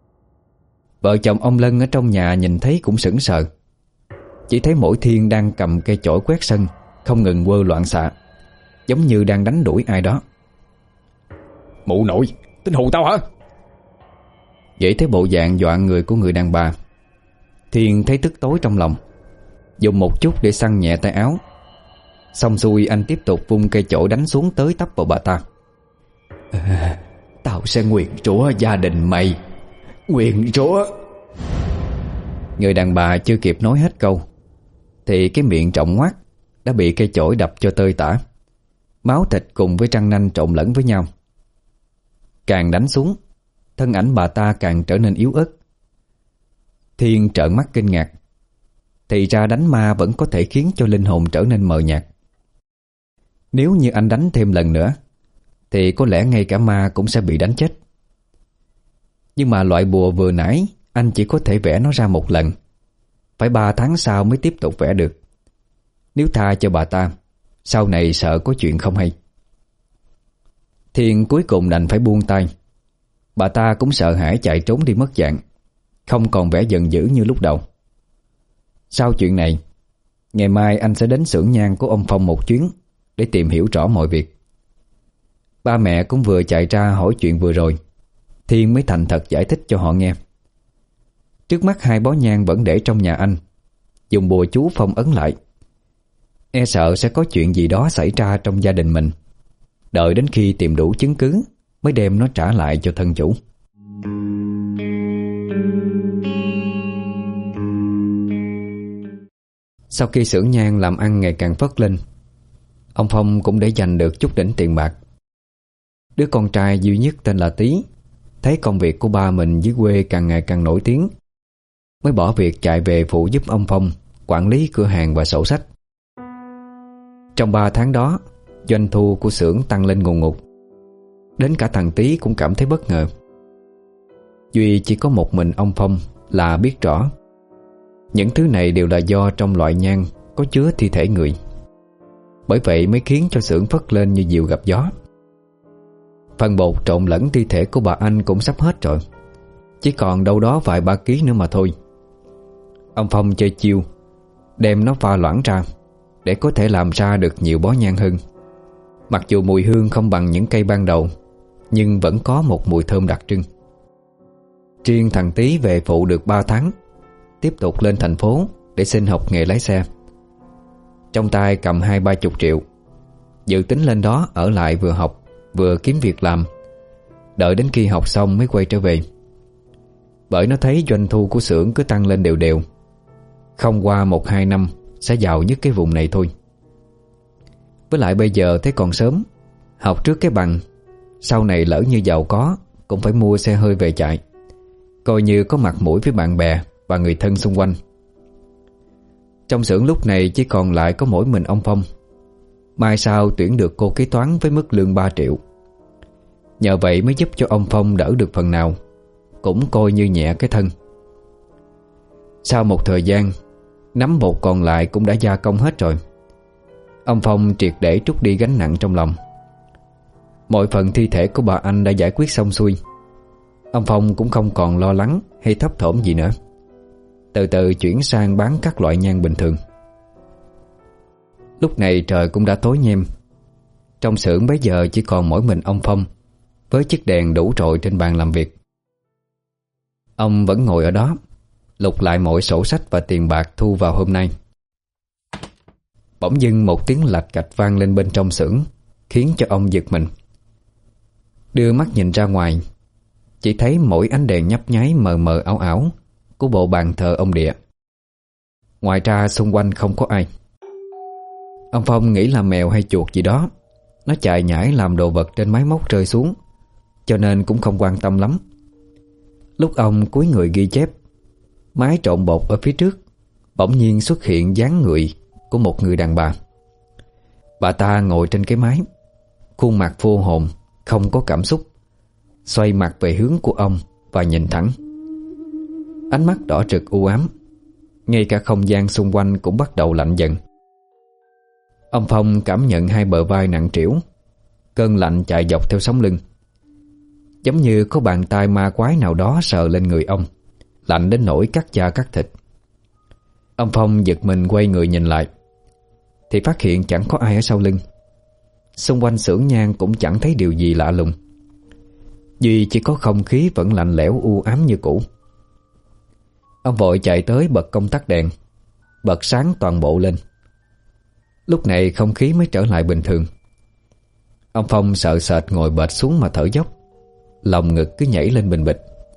Vợ chồng ông Lân ở trong nhà nhìn thấy cũng sững sờ. Chỉ thấy mỗi Thiên đang cầm cây chổi quét sân, không ngừng quơ loạn xạ, giống như đang đánh đuổi ai đó. Mụ nội, tính hù tao hả? Vậy thấy bộ dạng dọa người của người đàn bà, Thiên thấy tức tối trong lòng, dùng một chút để săn nhẹ tay áo. Xong xuôi anh tiếp tục vung cây chổi đánh xuống tới tấp vào bà ta. À, tao sẽ nguyền rủa gia đình mày, nguyền rủa. Người đàn bà chưa kịp nói hết câu thì cái miệng rộng ngoác đã bị cây chổi đập cho tơi tả, máu thịt cùng với răng nanh trộn lẫn với nhau. Càng đánh xuống, thân ảnh bà ta càng trở nên yếu ớt. Thiên trợn mắt kinh ngạc. Thì ra đánh ma vẫn có thể khiến cho linh hồn trở nên mờ nhạt. Nếu như anh đánh thêm lần nữa thì có lẽ ngay cả ma cũng sẽ bị đánh chết. Nhưng mà loại bùa vừa nãy anh chỉ có thể vẽ nó ra một lần, phải ba tháng sau mới tiếp tục vẽ được. Nếu tha cho bà ta, sau này sợ có chuyện không hay. Thiên cuối cùng đành phải buông tay. Bà ta cũng sợ hãi chạy trốn đi mất dạng, không còn vẻ giận dữ như lúc đầu. Sau chuyện này, ngày mai anh sẽ đến xưởng nhang của ông Phong một chuyến để tìm hiểu rõ mọi việc. Ba mẹ cũng vừa chạy ra hỏi chuyện vừa rồi, Thiên mới thành thật giải thích cho họ nghe. Trước mắt hai bó nhang vẫn để trong nhà anh, dùng bùa chú phong ấn lại. E sợ sẽ có chuyện gì đó xảy ra trong gia đình mình. Đợi đến khi tìm đủ chứng cứ mới đem nó trả lại cho thân chủ. Sau khi xưởng nhang làm ăn ngày càng phất lên, ông Phong cũng để dành được chút đỉnh tiền bạc. Đứa con trai duy nhất tên là Tý thấy công việc của ba mình dưới quê càng ngày càng nổi tiếng, mới bỏ việc chạy về phụ giúp ông Phong quản lý cửa hàng và sổ sách. Trong ba tháng đó, doanh thu của xưởng tăng lên ngùn ngụt. Đến cả thằng Tý cũng cảm thấy bất ngờ. Duy chỉ có một mình ông Phong là biết rõ những thứ này đều là do trong loại nhang có chứa thi thể người. Bởi vậy mới khiến cho xưởng phất lên như diều gặp gió. Phần bột trộn lẫn thi thể của bà Anh cũng sắp hết rồi. chỉ còn đâu đó vài ba ký nữa mà thôi. Ông Phong chơi chiêu, đem nó pha loãng ra để có thể làm ra được nhiều bó nhang hơn. Mặc dù mùi hương không bằng những cây ban đầu, nhưng vẫn có một mùi thơm đặc trưng. Riêng thằng Tý về phụ được ba tháng, tiếp tục lên thành phố để xin học nghề lái xe. Trong tay cầm hai ba chục triệu, dự tính lên đó ở lại vừa học vừa kiếm việc làm, đợi đến khi học xong mới quay trở về. Bởi nó thấy doanh thu của xưởng cứ tăng lên đều đều, không qua một hai năm sẽ giàu nhất cái vùng này thôi. Với lại bây giờ thấy còn sớm, học trước cái bằng, sau này lỡ như giàu có cũng phải mua xe hơi về chạy, coi như có mặt mũi với bạn bè và người thân xung quanh. Trong xưởng lúc này chỉ còn lại có mỗi mình ông Phong. Mai sau tuyển được cô kế toán với mức lương ba triệu. Nhờ vậy mới giúp cho ông Phong đỡ được phần nào, cũng coi như nhẹ cái thân. Sau một thời gian, nắm bột còn lại cũng đã gia công hết rồi. Ông Phong triệt để trút đi gánh nặng trong lòng. Mọi phần thi thể của bà Anh đã giải quyết xong xuôi. Ông Phong cũng không còn lo lắng hay thấp thỏm gì nữa, từ từ chuyển sang bán các loại nhang bình thường. Lúc này trời cũng đã tối nhem. Trong xưởng bấy giờ chỉ còn mỗi mình ông Phong với chiếc đèn đủ trội trên bàn làm việc. Ông vẫn ngồi ở đó, lục lại mọi sổ sách và tiền bạc thu vào hôm nay. Bỗng dưng một tiếng lạch cạch vang lên bên trong xưởng, khiến cho ông giật mình. Đưa mắt nhìn ra ngoài, chỉ thấy mỗi ánh đèn nhấp nháy mờ mờ ảo ảo của bộ bàn thờ ông Địa. Ngoài ra xung quanh không có ai. Ông Phong nghĩ là mèo hay chuột gì đó, nó chạy nhảy làm đồ vật trên máy móc rơi xuống, cho nên cũng không quan tâm lắm. Lúc ông cúi người ghi chép, máy trộn bột ở phía trước bỗng nhiên xuất hiện dáng người của một người đàn bà. Bà ta ngồi trên cái máy, khuôn mặt vô hồn, không có cảm xúc, xoay mặt về hướng của ông và nhìn thẳng. Ánh mắt đỏ rực u ám, ngay cả không gian xung quanh cũng bắt đầu lạnh dần. Ông Phong cảm nhận hai bờ vai nặng trĩu, cơn lạnh chạy dọc theo sống lưng, giống như có bàn tay ma quái nào đó sờ lên người ông, lạnh đến nỗi cắt da cắt thịt. Ông Phong giật mình quay người nhìn lại, thì phát hiện chẳng có ai ở sau lưng. Xung quanh xưởng nhang cũng chẳng thấy điều gì lạ lùng, duy chỉ có không khí vẫn lạnh lẽo u ám như cũ. Ông vội chạy tới bật công tắc đèn, bật sáng toàn bộ lên. Lúc này không khí mới trở lại bình thường. Ông Phong sợ sệt ngồi bệt xuống mà thở dốc, lòng ngực cứ nhảy lên bình bịch.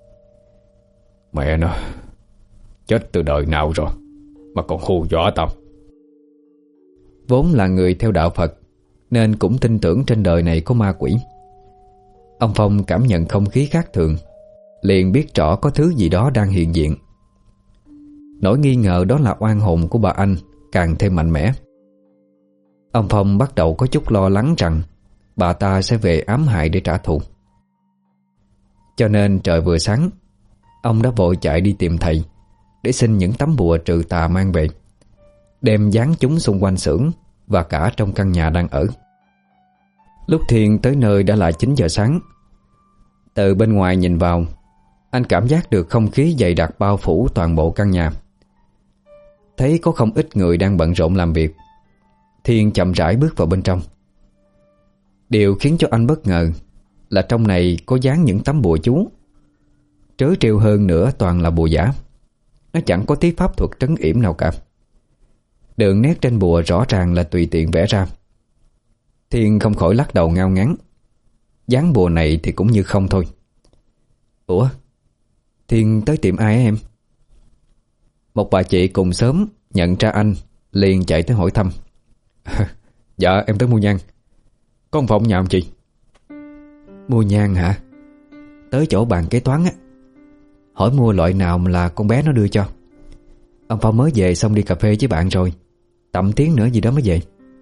Mẹ nó, chết từ đời nào rồi mà còn hù dọa tao. Vốn là người theo đạo Phật nên cũng tin tưởng trên đời này có ma quỷ. Ông Phong cảm nhận không khí khác thường, liền biết rõ có thứ gì đó đang hiện diện. Nỗi nghi ngờ đó là oan hồn của bà Anh càng thêm mạnh mẽ. Ông Phong bắt đầu có chút lo lắng rằng bà ta sẽ về ám hại để trả thù. Cho nên trời vừa sáng, ông đã vội chạy đi tìm thầy để xin những tấm bùa trừ tà mang về, đem dán chúng xung quanh xưởng và cả trong căn nhà đang ở. Lúc Thiên tới nơi đã là chín giờ sáng. Từ bên ngoài nhìn vào, anh cảm giác được không khí dày đặc bao phủ toàn bộ căn nhà. Thấy có không ít người đang bận rộn làm việc, Thiên chậm rãi bước vào bên trong. Điều khiến cho anh bất ngờ là trong này có dán những tấm bùa chú. Trớ trêu hơn nữa toàn là bùa giả, nó chẳng có tí pháp thuật trấn yểm nào cả. Đường nét trên bùa rõ ràng là tùy tiện vẽ ra. Thiên không khỏi lắc đầu ngao ngán. Dán bùa này thì cũng như không thôi. Ủa, Thiên tới tìm ai em? Một bà chị cùng xóm nhận ra anh, liền chạy tới hỏi thăm. Dạ em tới mua nhang. Có một phòng nhà ông chị. Mua nhang hả? Tới chỗ bàn kế toán á, hỏi mua loại nào mà là con bé nó đưa cho. Ông Phong mới về xong đi cà phê với bạn rồi, tầm tiếng nữa gì đó mới về.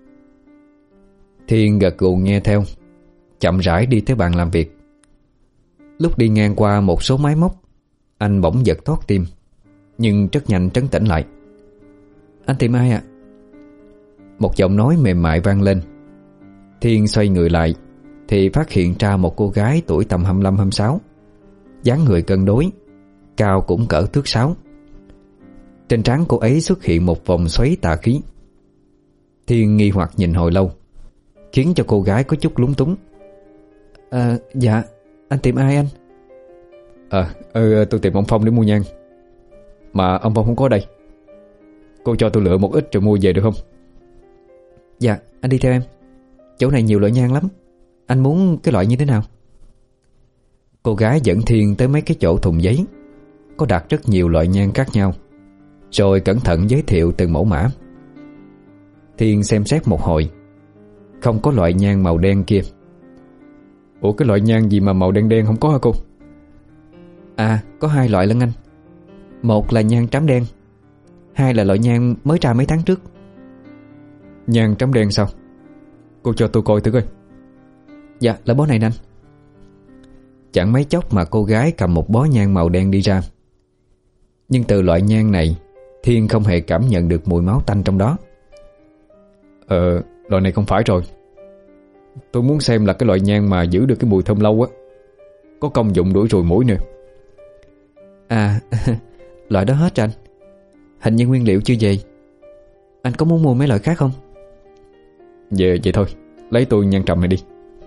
Thiên gật gù nghe theo, chậm rãi đi tới bàn làm việc. Lúc đi ngang qua một số máy móc, anh bỗng giật thót tim, nhưng rất nhanh trấn tĩnh lại. Anh tìm ai ạ? À? Một giọng nói mềm mại vang lên. Thiên xoay người lại thì phát hiện ra một cô gái tuổi tầm hai mươi lăm hai mươi sáu, dáng người cân đối, cao cũng cỡ thước sáu. Trên trán cô ấy xuất hiện một vòng xoáy tà khí. Thiên nghi hoặc nhìn hồi lâu, khiến cho cô gái có chút lúng túng. À, dạ, anh tìm ai anh? À, ừ, tôi tìm ông Phong để mua nhang, mà ông Phong không có đây. Cô cho tôi lựa một ít rồi mua về được không? Dạ, anh đi theo em. Chỗ này nhiều loại nhang lắm. Anh muốn cái loại như thế nào? Cô gái dẫn Thiên tới mấy cái chỗ thùng giấy, có đặt rất nhiều loại nhang khác nhau, rồi cẩn thận giới thiệu từng mẫu mã. Thiên xem xét một hồi, không có loại nhang màu đen kia. Ủa, cái loại nhang gì mà màu đen đen không có hả cô? À, có hai loại lận anh. Một là nhang trám đen, hai là loại nhang mới ra mấy tháng trước. Nhang trám đen sao? Cô cho tôi coi thử coi. Dạ, là bó này nè anh. Chẳng mấy chốc mà cô gái cầm một bó nhang màu đen đi ra. Nhưng từ loại nhang này, Thiên không hề cảm nhận được mùi máu tanh trong đó. Ờ, loại này không phải rồi. Tôi muốn xem là cái loại nhang mà giữ được cái mùi thơm lâu á, có công dụng đuổi ruồi muỗi nữa. À, loại đó hết rồi anh. Hình như nguyên liệu chưa về. Anh có muốn mua mấy loại khác không? Về vậy thôi, lấy tôi nhang trầm này đi.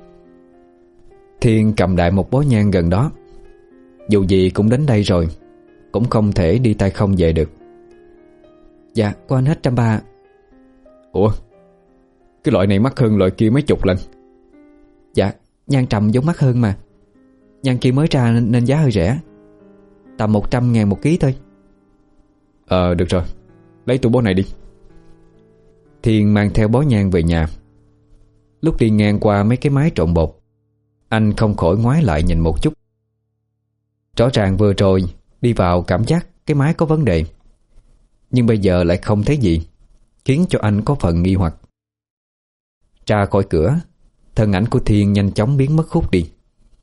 Thiên cầm đại một bó nhang gần đó. Dù gì cũng đến đây rồi, cũng không thể đi tay không về được. Dạ, của anh hết trăm ba. Ủa, cái loại này mắc hơn loại kia mấy chục lần. Dạ, nhang trầm giống mắc hơn mà. Nhang kia mới ra nên, nên giá hơi rẻ, tầm một trăm ngàn một ký thôi. Ờ, được rồi, lấy tôi bó này đi. Thiên mang theo bó nhang về nhà. Lúc đi ngang qua mấy cái máy trộn bột, anh không khỏi ngoái lại nhìn một chút. Rõ ràng vừa rồi đi vào cảm giác cái máy có vấn đề, nhưng bây giờ lại không thấy gì, khiến cho anh có phần nghi hoặc. Ra khỏi cửa, thân ảnh của Thiên nhanh chóng biến mất hút đi.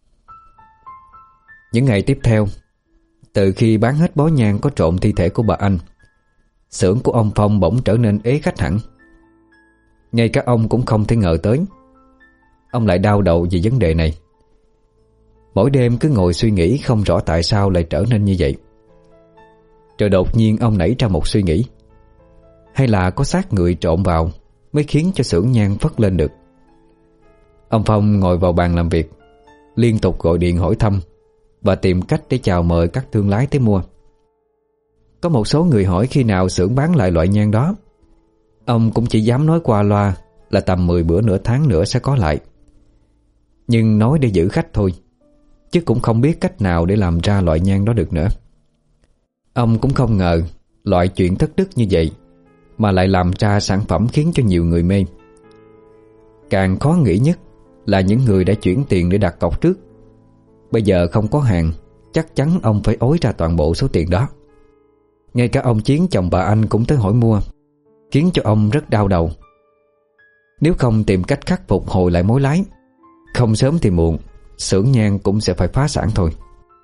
Những ngày tiếp theo, từ khi bán hết bó nhang có trộn thi thể của bà Anh, xưởng của ông Phong bỗng trở nên ế khách hẳn. Ngay cả ông cũng không thể ngờ tới. Ông lại đau đầu vì vấn đề này. Mỗi đêm cứ ngồi suy nghĩ không rõ tại sao lại trở nên như vậy. Rồi đột nhiên ông nảy ra một suy nghĩ. Hay là có xác người trộn vào mới khiến cho xưởng nhang phất lên được. Ông Phong ngồi vào bàn làm việc, liên tục gọi điện hỏi thăm và tìm cách để chào mời các thương lái tới mua. Có một số người hỏi khi nào xưởng bán lại loại nhang đó. Ông cũng chỉ dám nói qua loa là tầm mười bữa nửa tháng nữa sẽ có lại. Nhưng nói để giữ khách thôi, chứ cũng không biết cách nào để làm ra loại nhang đó được nữa. Ông cũng không ngờ loại chuyện thất đức như vậy mà lại làm ra sản phẩm khiến cho nhiều người mê. Càng khó nghĩ nhất là những người đã chuyển tiền để đặt cọc trước, bây giờ không có hàng, chắc chắn ông phải ối ra toàn bộ số tiền đó. Ngay cả ông Chiến chồng bà Anh cũng tới hỏi mua, khiến cho ông rất đau đầu. Nếu không tìm cách khắc phục hồi lại mối lái, không sớm thì muộn, xưởng nhang cũng sẽ phải phá sản thôi.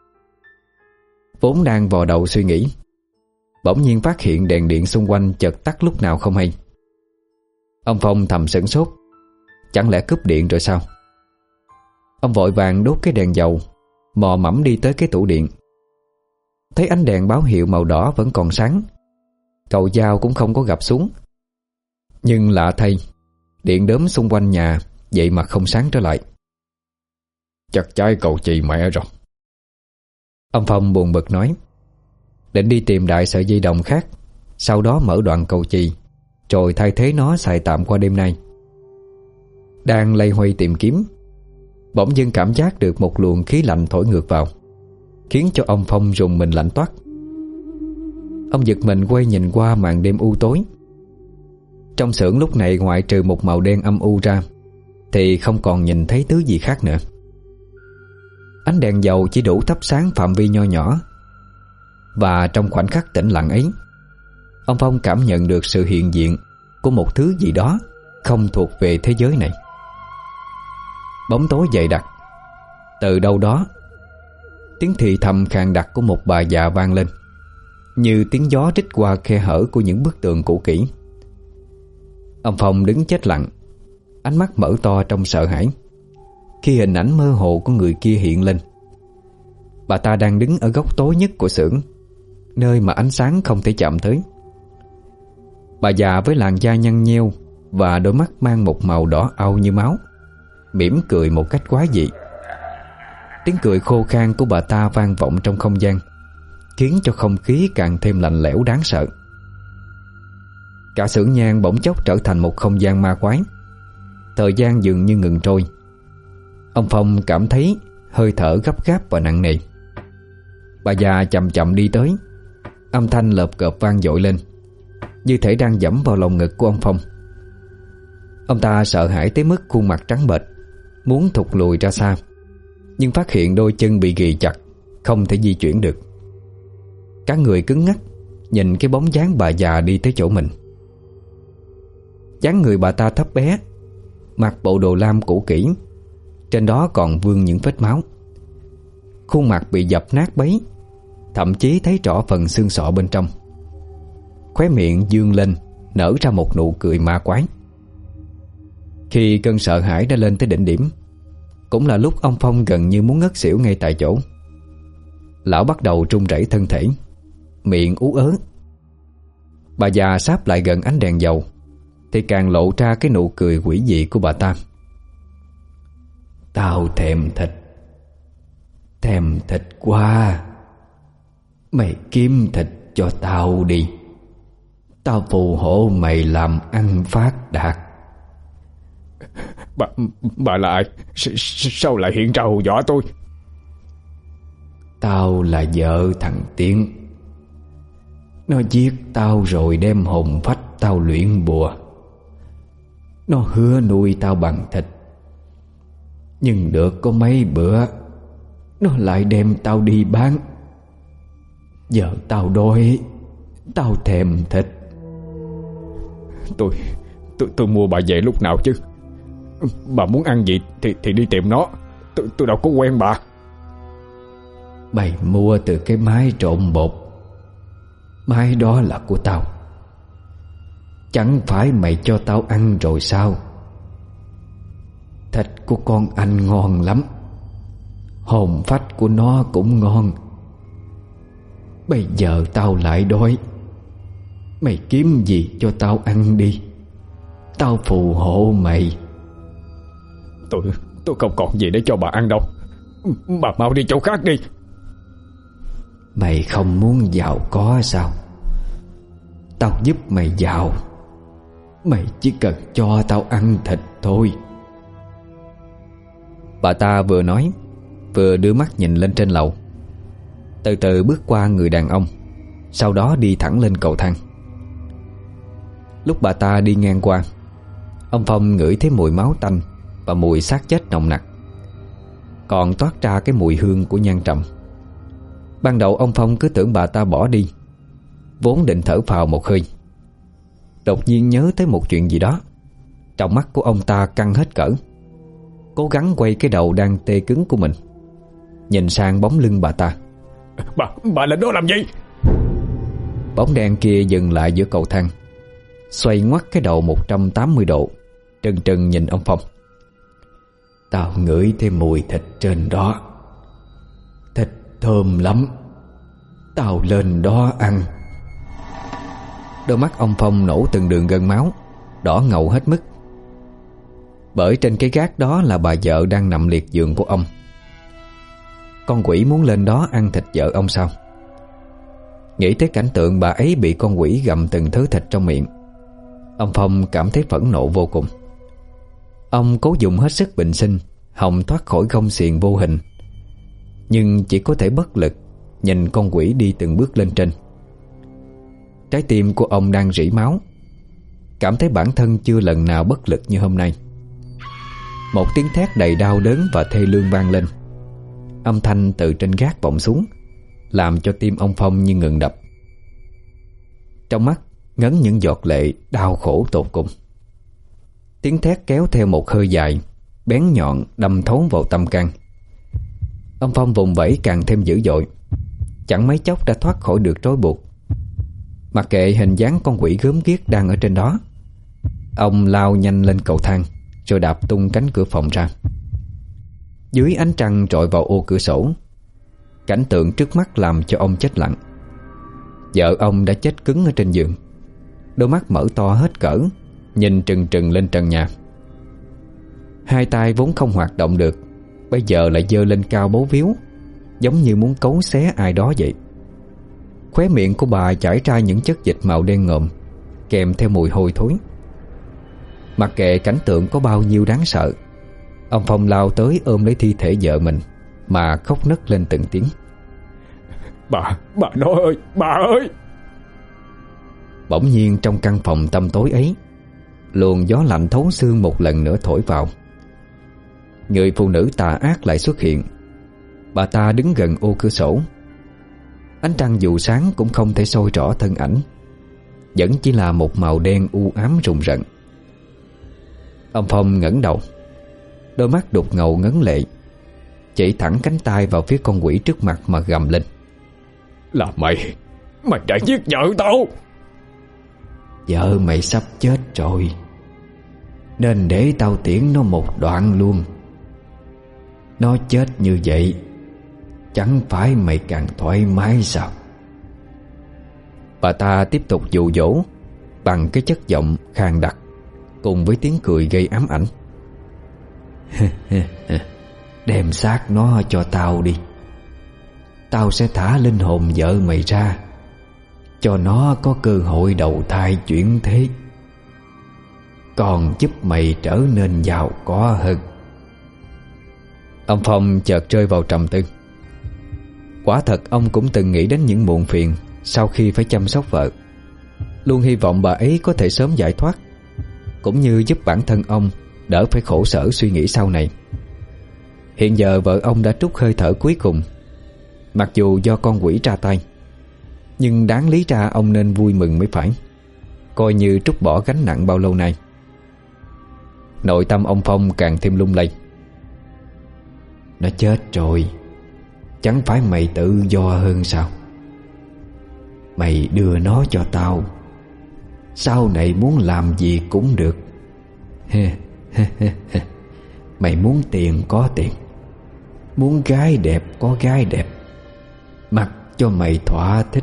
Vốn đang vò đầu suy nghĩ, bỗng nhiên phát hiện đèn điện xung quanh chợt tắt lúc nào không hay. Ông Phong thầm sửng sốt, chẳng lẽ cúp điện rồi sao? Ông vội vàng đốt cái đèn dầu, mò mẫm đi tới cái tủ điện. Thấy ánh đèn báo hiệu màu đỏ vẫn còn sáng, cầu dao cũng không có gập xuống. Nhưng lạ thay, điện đóm xung quanh nhà vậy mà không sáng trở lại. Chắc cháy cầu chì mẹ rồi. Ông Phong buồn bực nói. Định đi tìm đại sợi dây đồng khác, sau đó mở đoạn cầu chì, rồi thay thế nó xài tạm qua đêm nay. Đang loay hoay tìm kiếm, bỗng dưng cảm giác được một luồng khí lạnh thổi ngược vào, khiến cho ông Phong rùng mình lạnh toát. Ông giật mình quay nhìn qua màn đêm u tối. Trong xưởng lúc này ngoại trừ một màu đen âm u ra thì không còn nhìn thấy thứ gì khác nữa. Ánh đèn dầu chỉ đủ thắp sáng phạm vi nho nhỏ. Và trong khoảnh khắc tĩnh lặng ấy, ông Phong cảm nhận được sự hiện diện của một thứ gì đó không thuộc về thế giới này. Bóng tối dày đặc. Từ đâu đó, tiếng thì thầm khàn đặc của một bà già vang lên, như tiếng gió rít qua khe hở của những bức tường cũ kỹ. Ông Phong đứng chết lặng, ánh mắt mở to trong sợ hãi khi hình ảnh mơ hồ của người kia hiện lên. Bà ta đang đứng ở góc tối nhất của xưởng, nơi mà ánh sáng không thể chạm tới. Bà già với làn da nhăn nheo và đôi mắt mang một màu đỏ au như máu, mỉm cười một cách quái dị. Tiếng cười khô khan của bà ta vang vọng trong không gian, khiến cho không khí càng thêm lạnh lẽo đáng sợ. Cả xưởng nhang bỗng chốc trở thành một không gian ma quái. Thời gian dường như ngừng trôi. Ông Phong cảm thấy hơi thở gấp gáp và nặng nề. Bà già chậm chậm đi tới. Âm thanh lợp cợp vang dội lên, như thể đang giẫm vào lồng ngực của ông Phong. Ông ta sợ hãi tới mức khuôn mặt trắng bệch, muốn thụt lùi ra xa, nhưng phát hiện đôi chân bị ghì chặt, không thể di chuyển được. Cả người cứng ngắc, nhìn cái bóng dáng bà già đi tới chỗ mình. Dáng người bà ta thấp bé, mặc bộ đồ lam cũ kỹ, trên đó còn vương những vết máu. Khuôn mặt bị dập nát bấy, thậm chí thấy rõ phần xương sọ bên trong. Khóe miệng dương lên, nở ra một nụ cười ma quái. Khi cơn sợ hãi đã lên tới đỉnh điểm, cũng là lúc ông Phong gần như muốn ngất xỉu ngay tại chỗ. Lão bắt đầu run rẩy thân thể, miệng ú ớ. Bà già sáp lại gần ánh đèn dầu thì càng lộ ra cái nụ cười quỷ dị của bà ta. Tao thèm thịt, thèm thịt quá. Mày kiếm thịt cho tao đi, tao phù hộ mày làm ăn phát đạt. Bà, bà là ai? S sao lại hiện ra hù dọa tôi? Tao là vợ thằng Tiến. Nó giết tao rồi đem hồn phách tao luyện bùa. Nó hứa nuôi tao bằng thịt, nhưng được có mấy bữa nó lại đem tao đi bán. Giờ tao đói, tao thèm thịt. Tôi tôi tôi mua bà về lúc nào chứ? Bà muốn ăn gì thì thì đi tìm nó. Tôi tôi đâu có quen bà. Mày mua từ cái máy trộn bột. Máy đó là của tao. Chẳng phải mày cho tao ăn rồi sao? Thịt của con anh ngon lắm, hồn phách của nó cũng ngon. Bây giờ tao lại đói, mày kiếm gì cho tao ăn đi, tao phù hộ mày. Tôi tôi không còn gì để cho bà ăn đâu. Bà mau đi chỗ khác đi. Mày không muốn giàu có sao? Tao giúp mày giàu. Mày chỉ cần cho tao ăn thịt thôi. Bà ta vừa nói, vừa đưa mắt nhìn lên trên lầu, từ từ bước qua người đàn ông, sau đó đi thẳng lên cầu thang. Lúc bà ta đi ngang qua, ông Phong ngửi thấy mùi máu tanh và mùi xác chết nồng nặc, còn toát ra cái mùi hương của nhang trầm. Ban đầu ông Phong cứ tưởng bà ta bỏ đi, vốn định thở phào một hơi. Đột nhiên nhớ tới một chuyện gì đó, trong mắt của ông ta căng hết cỡ, cố gắng quay cái đầu đang tê cứng của mình, nhìn sang bóng lưng bà ta. Bà, bà lên đó làm gì? Bóng đen kia dừng lại giữa cầu thang, xoay ngoắt cái đầu một trăm tám mươi độ, trừng trừng nhìn ông Phong. Tao ngửi thấy mùi thịt trên đó. Thịt thơm lắm, tao lên đó ăn. Đôi mắt ông Phong nổ từng đường gân máu, đỏ ngầu hết mức. Bởi trên cái gác đó là bà vợ đang nằm liệt giường của ông. Con quỷ muốn lên đó ăn thịt vợ ông sao? Nghĩ tới cảnh tượng bà ấy bị con quỷ gặm từng thứ thịt trong miệng, ông Phong cảm thấy phẫn nộ vô cùng. Ông cố dùng hết sức bình sinh hòng thoát khỏi gông xiềng vô hình, nhưng chỉ có thể bất lực nhìn con quỷ đi từng bước lên trên. Trái tim của ông đang rỉ máu, cảm thấy bản thân chưa lần nào bất lực như hôm nay. Một tiếng thét đầy đau đớn và thê lương vang lên. Âm thanh từ trên gác vọng xuống, làm cho tim ông Phong như ngừng đập. Trong mắt ngấn những giọt lệ đau khổ tột cùng. Tiếng thét kéo theo một hơi dài, bén nhọn đâm thấu vào tâm can. Ông Phong vùng vẫy càng thêm dữ dội, chẳng mấy chốc đã thoát khỏi được trói buộc. Mặc kệ hình dáng con quỷ gớm ghiếc đang ở trên đó, ông lao nhanh lên cầu thang, rồi đạp tung cánh cửa phòng ra. Dưới ánh trăng rọi vào ô cửa sổ, Cảnh tượng trước mắt làm cho ông chết lặng. Vợ ông đã chết cứng ở trên giường, đôi mắt mở to hết cỡ, nhìn trừng trừng lên trần nhà. Hai tay vốn không hoạt động được, bây giờ lại giơ lên cao bấu víu, giống như muốn cấu xé ai đó vậy. Khóe miệng của bà chảy ra những chất dịch màu đen ngòm, kèm theo mùi hôi thối. Mặc kệ cảnh tượng có bao nhiêu đáng sợ, ông Phong lao tới ôm lấy thi thể vợ mình mà khóc nấc lên từng tiếng. Bà, bà nói ơi, bà ơi! Bỗng nhiên trong căn phòng tăm tối ấy, luồng gió lạnh thấu xương một lần nữa thổi vào. Người phụ nữ tà ác lại xuất hiện. Bà ta đứng gần ô cửa sổ. Ánh trăng dù sáng cũng không thể soi rõ thân ảnh, vẫn chỉ là một màu đen u ám rùng rợn. Ông Phong ngẩng đầu, đôi mắt đục ngầu ngấn lệ, chỉ thẳng cánh tay vào phía con quỷ trước mặt mà gầm lên. Là mày, mày đã giết vợ tao! Vợ mày sắp chết rồi, nên để tao tiễn nó một đoạn luôn. Nó chết như vậy, chẳng phải mày càng thoải mái sao? Bà ta tiếp tục dụ dỗ bằng cái chất giọng khàn đặc, cùng với tiếng cười gây ám ảnh. Đem xác nó cho tao đi, tao sẽ thả linh hồn vợ mày ra, cho nó có cơ hội đầu thai chuyển thế, còn giúp mày trở nên giàu có hơn. Ông Phong chợt rơi vào trầm tư. Quả thật ông cũng từng nghĩ đến những muộn phiền sau khi phải chăm sóc vợ, luôn hy vọng bà ấy có thể sớm giải thoát, cũng như giúp bản thân ông đỡ phải khổ sở suy nghĩ sau này. Hiện giờ vợ ông đã trút hơi thở cuối cùng, mặc dù do con quỷ ra tay, nhưng đáng lý ra ông nên vui mừng mới phải, coi như trút bỏ gánh nặng bao lâu nay. Nội tâm ông Phong càng thêm lung lay. Nó chết rồi, chẳng phải mày tự do hơn sao? Mày đưa nó cho tao, sau này muốn làm gì cũng được. Mày muốn tiền có tiền, muốn gái đẹp có gái đẹp, mặc cho mày thỏa thích.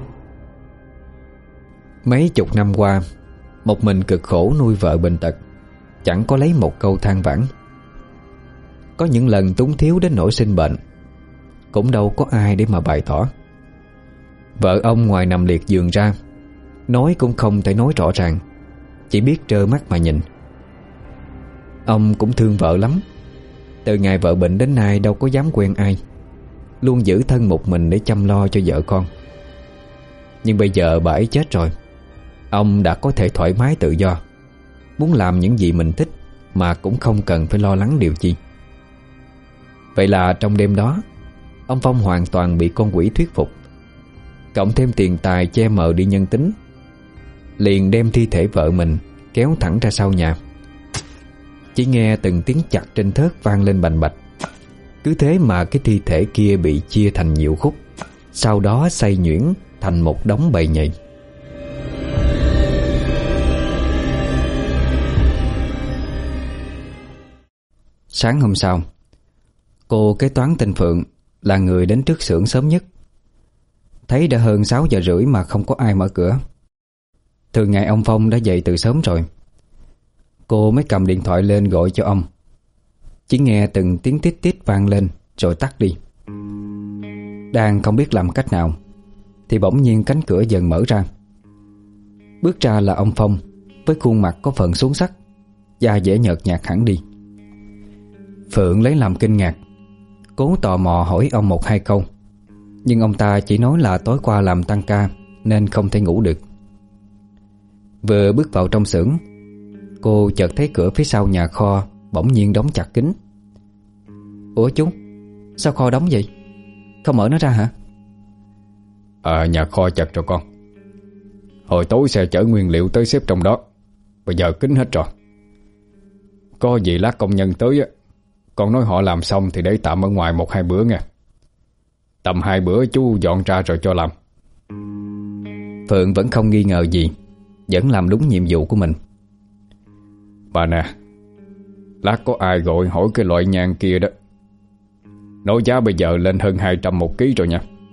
Mấy chục năm qua, một mình cực khổ nuôi vợ bệnh tật, chẳng có lấy một câu than vãn. Có những lần túng thiếu đến nỗi sinh bệnh, cũng đâu có ai để mà bày tỏ. Vợ ông ngoài nằm liệt giường ra, nói cũng không thể nói rõ ràng, chỉ biết trơ mắt mà nhìn. Ông cũng thương vợ lắm. Từ ngày vợ bệnh đến nay đâu có dám quen ai, luôn giữ thân một mình để chăm lo cho vợ con. Nhưng bây giờ bà ấy chết rồi, ông đã có thể thoải mái tự do, muốn làm những gì mình thích mà cũng không cần phải lo lắng điều chi. Vậy là trong đêm đó, ông Phong hoàn toàn bị con quỷ thuyết phục, cộng thêm tiền tài che mờ đi nhân tính, liền đem thi thể vợ mình kéo thẳng ra sau nhà. Chỉ nghe từng tiếng chặt trên thớt vang lên bành bạch. Cứ thế mà cái thi thể kia bị chia thành nhiều khúc, sau đó xay nhuyễn thành một đống bầy nhầy. Sáng hôm sau, cô kế toán tên Phượng là người đến trước xưởng sớm nhất. Thấy đã hơn sáu giờ rưỡi mà không có ai mở cửa. Thường ngày ông Phong đã dậy từ sớm rồi. Cô mới cầm điện thoại lên gọi cho ông. Chỉ nghe từng tiếng tít tít vang lên rồi tắt đi. Đang không biết làm cách nào thì bỗng nhiên cánh cửa dần mở ra. Bước ra là ông Phong, với khuôn mặt có phần xuống sắc, da dẻ nhợt nhạt hẳn đi. Phượng lấy làm kinh ngạc, cố tò mò hỏi ông một hai câu, nhưng ông ta chỉ nói là tối qua làm tăng ca nên không thể ngủ được. Vừa bước vào trong xưởng, cô chợt thấy cửa phía sau nhà kho bỗng nhiên đóng chặt kín. Ủa chú, sao kho đóng vậy? Không mở nó ra hả? À, nhà kho chật rồi con. Hồi tối xe chở nguyên liệu tới xếp trong đó, bây giờ kín hết rồi. Có gì lát công nhân tới á, con nói họ làm xong thì để tạm ở ngoài một hai bữa nha. Tầm hai bữa chú dọn ra rồi cho làm. Phượng vẫn không nghi ngờ gì, vẫn làm đúng nhiệm vụ của mình. Bà nè, lát có ai gọi hỏi cái loại nhang kia đó, nói giá bây giờ lên hơn hai trăm một ký rồi nha.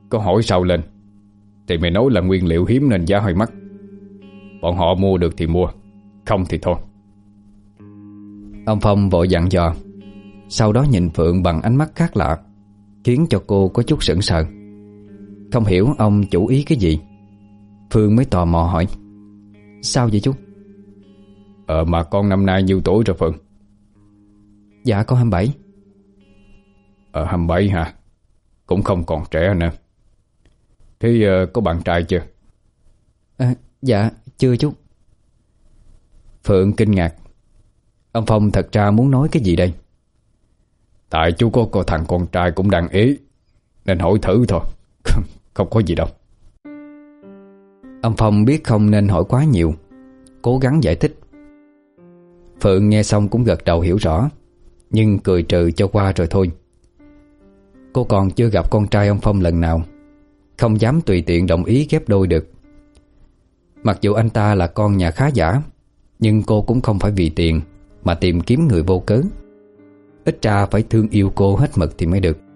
Có hỏi sao lên thì mày nói là nguyên liệu hiếm nên giá hơi mắc. Bọn họ mua được thì mua, không thì thôi. Ông Phong vội dặn dò, sau đó nhìn Phượng bằng ánh mắt khác lạ, khiến cho cô có chút sững sờ. Không hiểu ông chủ ý cái gì. Phương mới tò mò hỏi: sao vậy chú? Ờ mà con năm nay nhiêu tuổi rồi Phượng? Dạ con hai mươi bảy. Ờ hai mươi bảy hả? Cũng không còn trẻ nữa. Thế uh, có bạn trai chưa? À, dạ chưa chú. Phượng kinh ngạc. Ông Phong thật ra muốn nói cái gì đây? Tại chú có cô thằng con trai cũng đang ý, nên hỏi thử thôi. Không có gì đâu. Ông Phong biết không nên hỏi quá nhiều, cố gắng giải thích. Phượng nghe xong cũng gật đầu hiểu rõ, nhưng cười trừ cho qua rồi thôi. Cô còn chưa gặp con trai ông Phong lần nào, không dám tùy tiện đồng ý ghép đôi được. Mặc dù anh ta là con nhà khá giả, nhưng cô cũng không phải vì tiền mà tìm kiếm người vô cớ. Ít ra phải thương yêu cô hết mực thì mới được.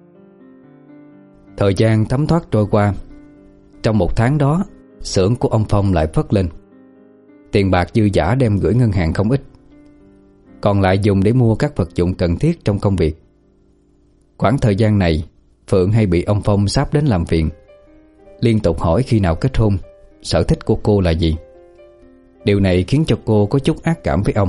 Thời gian thấm thoát trôi qua. Trong một tháng đó, xưởng của ông Phong lại phất lên. Tiền bạc dư dả đem gửi ngân hàng không ít, còn lại dùng để mua các vật dụng cần thiết trong công việc. Khoảng thời gian này, Phượng hay bị ông Phong sắp đến làm phiền, liên tục hỏi khi nào kết hôn, sở thích của cô là gì. Điều này khiến cho cô có chút ác cảm với ông.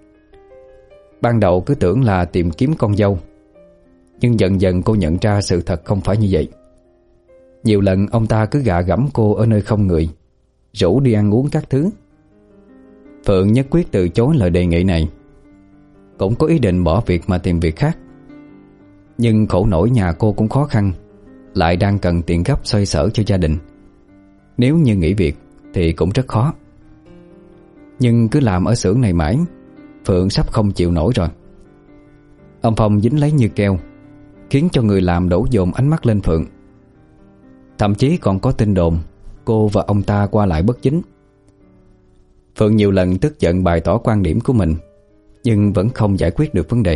Ban đầu cứ tưởng là tìm kiếm con dâu, nhưng dần dần cô nhận ra sự thật không phải như vậy. Nhiều lần ông ta cứ gạ gẫm cô ở nơi không người, rủ đi ăn uống các thứ. Phượng nhất quyết từ chối lời đề nghị này, cũng có ý định bỏ việc mà tìm việc khác. Nhưng khổ nổi nhà cô cũng khó khăn, lại đang cần tiền gấp xoay sở cho gia đình. Nếu như nghỉ việc thì cũng rất khó. Nhưng cứ làm ở xưởng này mãi, Phượng sắp không chịu nổi rồi. Ông Phong dính lấy như keo, khiến cho người làm đổ dồn ánh mắt lên Phượng. Thậm chí còn có tin đồn cô và ông ta qua lại bất chính. Phượng nhiều lần tức giận bày tỏ quan điểm của mình, nhưng vẫn không giải quyết được vấn đề.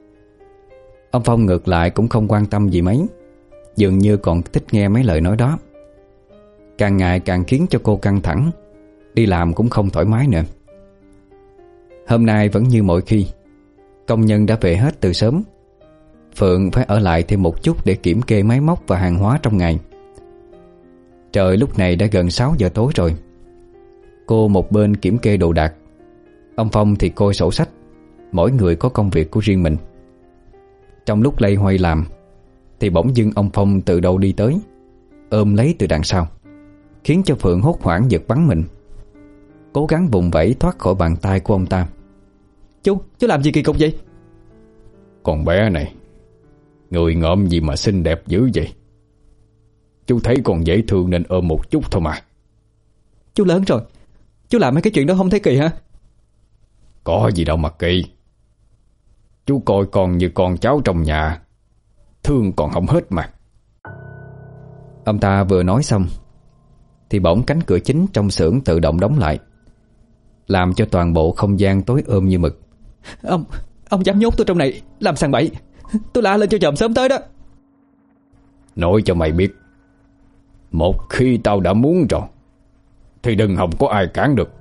Ông Phong ngược lại cũng không quan tâm gì mấy, dường như còn thích nghe mấy lời nói đó. Càng ngày càng khiến cho cô căng thẳng, đi làm cũng không thoải mái nữa. Hôm nay vẫn như mọi khi, công nhân đã về hết từ sớm. Phượng phải ở lại thêm một chút để kiểm kê máy móc và hàng hóa trong ngày. Trời lúc này đã gần sáu giờ tối rồi. Cô một bên kiểm kê đồ đạc, ông Phong thì coi sổ sách. Mỗi người có công việc của riêng mình. Trong lúc lay hoay làm thì bỗng dưng ông Phong từ đâu đi tới, ôm lấy từ đằng sau, khiến cho Phượng hốt hoảng giật bắn mình, cố gắng vùng vẫy thoát khỏi bàn tay của ông ta. Chú, chú làm gì kỳ cục vậy? Con bé này, người ngợm gì mà xinh đẹp dữ vậy? Chú thấy còn dễ thương nên ôm một chút thôi mà. Chú lớn rồi, chú làm mấy cái chuyện đó không thấy kỳ hả? Có gì đâu mà kỳ. Chú coi con như con cháu trong nhà, thương còn không hết mà. Ông ta vừa nói xong thì bỗng cánh cửa chính trong xưởng tự động đóng lại, làm cho toàn bộ không gian tối ôm như mực. Ông, ông dám nhốt tôi trong này làm sằng bậy? Tôi la lên cho chòm sớm tới đó. Nói cho mày biết, một khi tao đã muốn rồi thì đừng hòng có ai cản được.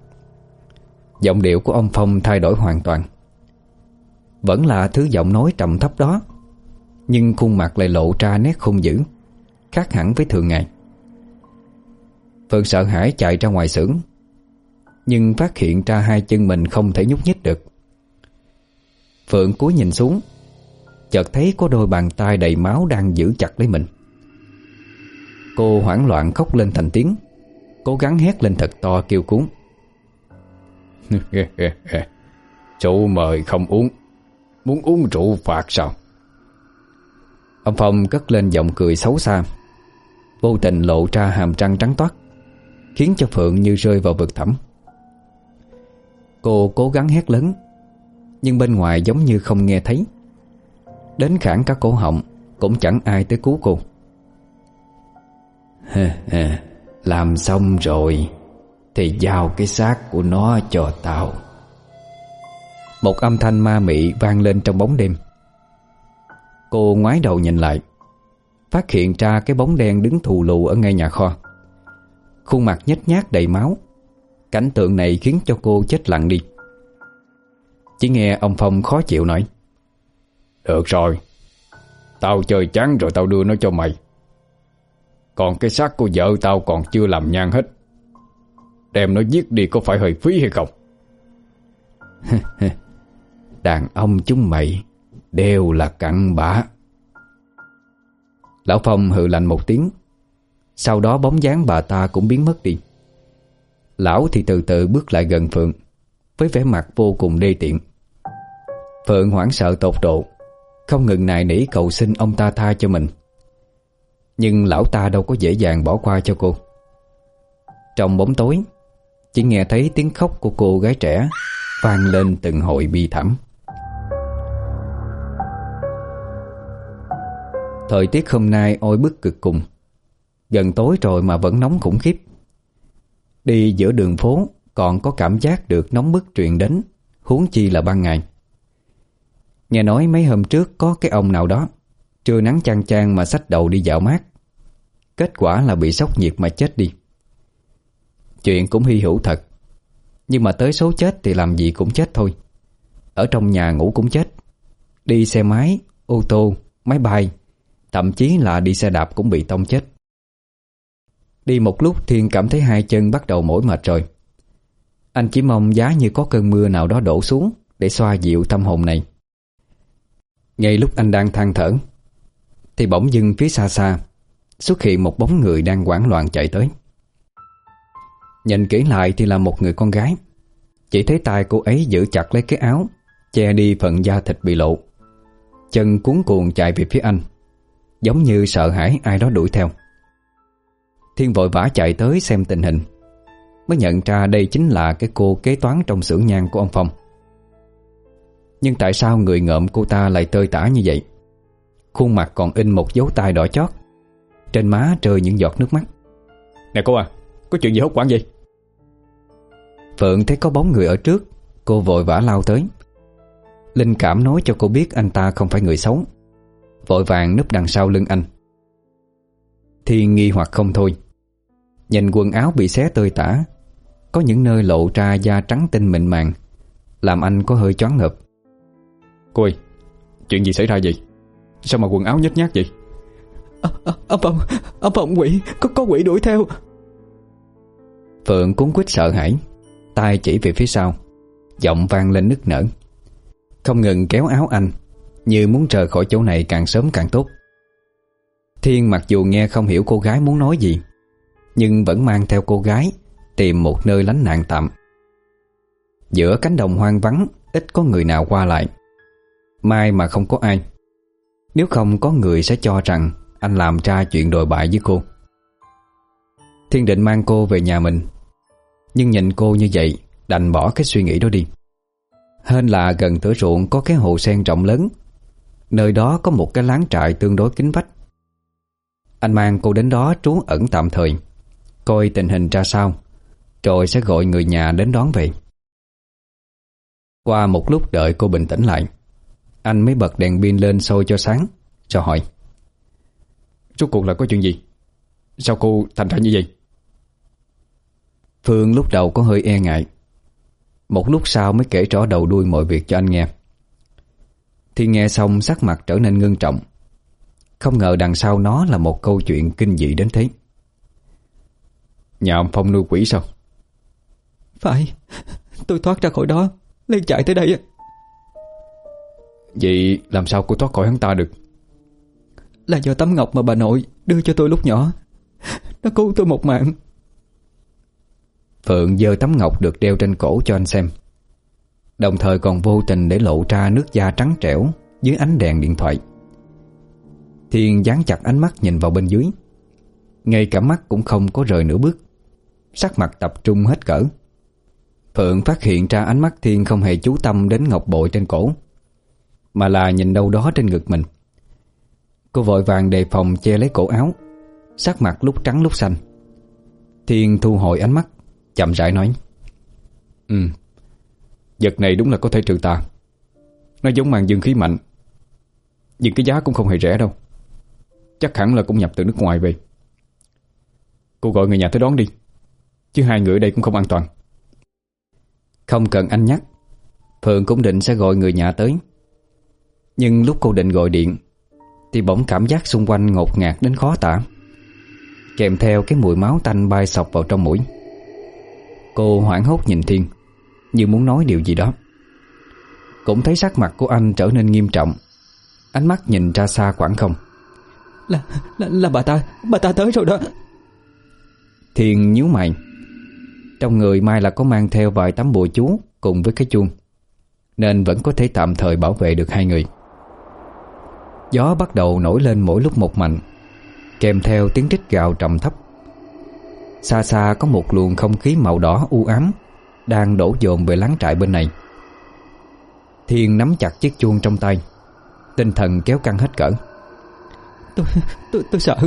Giọng điệu của ông Phong thay đổi hoàn toàn. Vẫn là thứ giọng nói trầm thấp đó, nhưng khuôn mặt lại lộ ra nét hung dữ, khác hẳn với thường ngày. Phượng sợ hãi chạy ra ngoài xưởng, nhưng phát hiện ra hai chân mình không thể nhúc nhích được. Phượng cúi nhìn xuống, chợt thấy có đôi bàn tay đầy máu đang giữ chặt lấy mình. Cô hoảng loạn khóc lên thành tiếng, cố gắng hét lên thật to kêu cuống. Rượu mời không uống, muốn uống rượu phạt sao? Ông Phong cất lên giọng cười xấu xa, vô tình lộ ra hàm răng trắng toát, khiến cho Phượng như rơi vào vực thẳm. Cô cố gắng hét lớn, nhưng bên ngoài giống như không nghe thấy. Đến khản cả cổ họng cũng chẳng ai tới cứu cô. Làm xong rồi thì giao cái xác của nó cho tao. Một âm thanh ma mị vang lên trong bóng đêm. Cô ngoái đầu nhìn lại, phát hiện ra cái bóng đen đứng thù lù ở ngay nhà kho. Khuôn mặt nhếch nhác đầy máu. Cảnh tượng này khiến cho cô chết lặng đi. Chỉ nghe ông Phong khó chịu nói: Được rồi, tao chơi chán rồi tao đưa nó cho mày. Còn cái xác của vợ tao còn chưa làm nhang hết, đem nó giết đi có phải hơi phí hay không? Đàn ông chúng mày đều là cặn bã. Lão Phong hừ lạnh một tiếng. Sau đó bóng dáng bà ta cũng biến mất đi. Lão thì từ từ bước lại gần Phượng với vẻ mặt vô cùng đê tiện. Phượng hoảng sợ tột độ, không ngừng nài nỉ cầu xin ông ta tha cho mình. Nhưng lão ta đâu có dễ dàng bỏ qua cho cô. Trong bóng tối, chỉ nghe thấy tiếng khóc của cô gái trẻ vang lên từng hồi bi thảm. Thời tiết hôm nay oi bức cực cùng. Gần tối rồi mà vẫn nóng khủng khiếp. Đi giữa đường phố còn có cảm giác được nóng bức truyền đến, huống chi là ban ngày. Nghe nói mấy hôm trước có cái ông nào đó trưa nắng chang chang mà xách đầu đi dạo mát, kết quả là bị sốc nhiệt mà chết đi. Chuyện cũng hy hữu thật, nhưng mà tới số chết thì làm gì cũng chết thôi. Ở trong nhà ngủ cũng chết, đi xe máy, ô tô, máy bay, thậm chí là đi xe đạp cũng bị tông chết. Đi một lúc Thiên cảm thấy hai chân bắt đầu mỏi mệt rồi. Anh chỉ mong giá như có cơn mưa nào đó đổ xuống để xoa dịu tâm hồn này. Ngay lúc anh đang than thở thì bỗng dưng phía xa xa xuất hiện một bóng người đang hoảng loạn chạy tới. Nhìn kỹ lại thì là một người con gái. Chỉ thấy tay cô ấy giữ chặt lấy cái áo che đi phần da thịt bị lộ, chân cuống cuồng chạy về phía anh, giống như sợ hãi ai đó đuổi theo. Thiên vội vã chạy tới xem tình hình, mới nhận ra đây chính là cái cô kế toán trong xưởng nhang của ông Phong. Nhưng tại sao người ngợm cô ta lại tơi tả như vậy? Khuôn mặt còn in một dấu tay đỏ chót, trên má rơi những giọt nước mắt. Nè cô à, có chuyện gì hốt hoảng vậy? Phượng thấy có bóng người ở trước, cô vội vã lao tới. Linh cảm nói cho cô biết anh ta không phải người xấu, vội vàng núp đằng sau lưng anh. Thiên nghi hoặc không thôi. Nhìn quần áo bị xé tơi tả, có những nơi lộ ra da trắng tinh mịn màng, làm anh có hơi choáng ngợp. Cô ơi, chuyện gì xảy ra vậy? Sao mà quần áo nhếch nhác vậy? À, à, ông Phong, ông Phong quỷ, có, có quỷ đuổi theo. Phượng cuống quýt sợ hãi, tay chỉ về phía sau, giọng vang lên nức nở, không ngừng kéo áo anh, như muốn rời khỏi chỗ này càng sớm càng tốt. Thiên mặc dù nghe không hiểu cô gái muốn nói gì, nhưng vẫn mang theo cô gái tìm một nơi lánh nạn tạm. Giữa cánh đồng hoang vắng, ít có người nào qua lại. May mà không có ai, nếu không có người sẽ cho rằng anh làm ra chuyện đồi bại với cô. Thiên định mang cô về nhà mình, nhưng nhìn cô như vậy đành bỏ cái suy nghĩ đó đi. Hên là gần thửa ruộng có cái hồ sen rộng lớn, nơi đó có một cái láng trại tương đối kín vách. Anh mang cô đến đó trú ẩn tạm thời, coi tình hình ra sao, rồi sẽ gọi người nhà đến đón về. Qua một lúc đợi cô bình tĩnh lại, anh mới bật đèn pin lên soi cho sáng, cho hỏi: Rốt cuộc là có chuyện gì? Sao cô thành ra như vậy? Phương lúc đầu có hơi e ngại, một lúc sau mới kể rõ đầu đuôi mọi việc cho anh nghe. Thì nghe xong sắc mặt trở nên ngưng trọng. Không ngờ đằng sau nó là một câu chuyện kinh dị đến thế. Nhà ông Phong nuôi quỷ sao? Phải, tôi thoát ra khỏi đó liền chạy tới đây. Vậy làm sao cô thoát khỏi hắn ta được? Là do tấm ngọc mà bà nội đưa cho tôi lúc nhỏ, nó cứu tôi một mạng. Phượng giơ tấm ngọc được đeo trên cổ cho anh xem, đồng thời còn vô tình để lộ ra nước da trắng trẻo dưới ánh đèn điện thoại. Thiên dán chặt ánh mắt nhìn vào bên dưới, ngay cả mắt cũng không có rời nửa bước, sắc mặt tập trung hết cỡ. Phượng phát hiện ra ánh mắt Thiên không hề chú tâm đến ngọc bội trên cổ, mà là nhìn đâu đó trên ngực mình. Cô vội vàng đề phòng che lấy cổ áo, sắc mặt lúc trắng lúc xanh. Thiên thu hồi ánh mắt, chậm rãi nói: Ừ, vật này đúng là có thể trừ tà. Nó giống màn dương khí mạnh, nhưng cái giá cũng không hề rẻ đâu. chắc hẳn là cũng nhập từ nước ngoài về. Cô gọi người nhà tới đón đi, chứ hai người ở đây cũng không an toàn. Không cần anh nhắc, Phượng cũng định sẽ gọi người nhà tới. Nhưng lúc cô định gọi điện thì bỗng cảm giác xung quanh ngột ngạt đến khó tả, kèm theo cái mùi máu tanh bay sộc vào trong mũi. Cô hoảng hốt nhìn Thiên, như muốn nói điều gì đó. Cũng thấy sắc mặt của anh trở nên nghiêm trọng, ánh mắt nhìn ra xa khoảng không. Là, là, là bà ta, bà ta tới rồi đó. Thiên nhíu mày. Trong người mai là có mang theo vài tấm bùa chú cùng với cái chuông, nên vẫn có thể tạm thời bảo vệ được hai người. Gió bắt đầu nổi lên mỗi lúc một mạnh, kèm theo tiếng rít gào trầm thấp. Xa xa có một luồng không khí màu đỏ u ám đang đổ dồn về láng trại bên này. Thiên nắm chặt chiếc chuông trong tay, tinh thần kéo căng hết cỡ. Tôi, tôi, tôi sợ.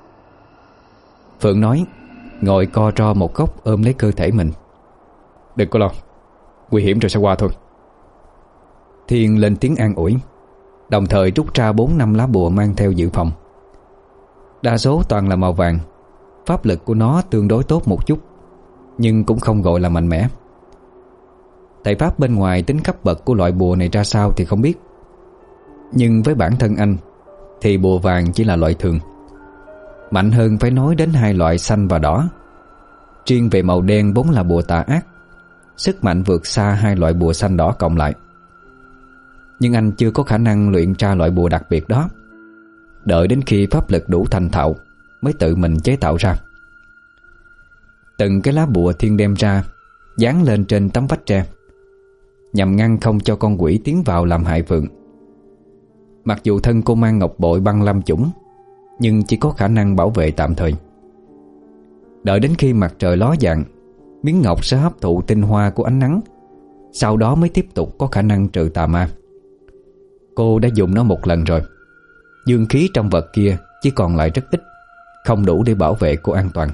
Phượng nói, ngồi co ro một góc ôm lấy cơ thể mình. Đừng có lo, nguy hiểm rồi sẽ qua thôi. Thiên lên tiếng an ủi, đồng thời rút ra bốn năm lá bùa mang theo dự phòng. Đa số toàn là màu vàng, pháp lực của nó tương đối tốt một chút, nhưng cũng không gọi là mạnh mẽ. Thầy pháp bên ngoài tính cấp bậc của loại bùa này ra sao thì không biết, nhưng với bản thân anh thì bùa vàng chỉ là loại thường. Mạnh hơn phải nói đến hai loại xanh và đỏ. Riêng về màu đen vốn là bùa tà ác, sức mạnh vượt xa hai loại bùa xanh đỏ cộng lại. Nhưng anh chưa có khả năng luyện ra loại bùa đặc biệt đó, đợi đến khi pháp lực đủ thành thạo mới tự mình chế tạo ra. Từng cái lá bùa Thiên đem ra dán lên trên tấm vách tre, nhằm ngăn không cho con quỷ tiến vào làm hại Phượng. Mặc dù thân cô mang ngọc bội băng lâm chủng, nhưng chỉ có khả năng bảo vệ tạm thời. Đợi đến khi mặt trời ló dạng, miếng ngọc sẽ hấp thụ tinh hoa của ánh nắng, sau đó mới tiếp tục có khả năng trừ tà ma. Cô đã dùng nó một lần rồi. Dương khí trong vật kia chỉ còn lại rất ít, không đủ để bảo vệ cô an toàn.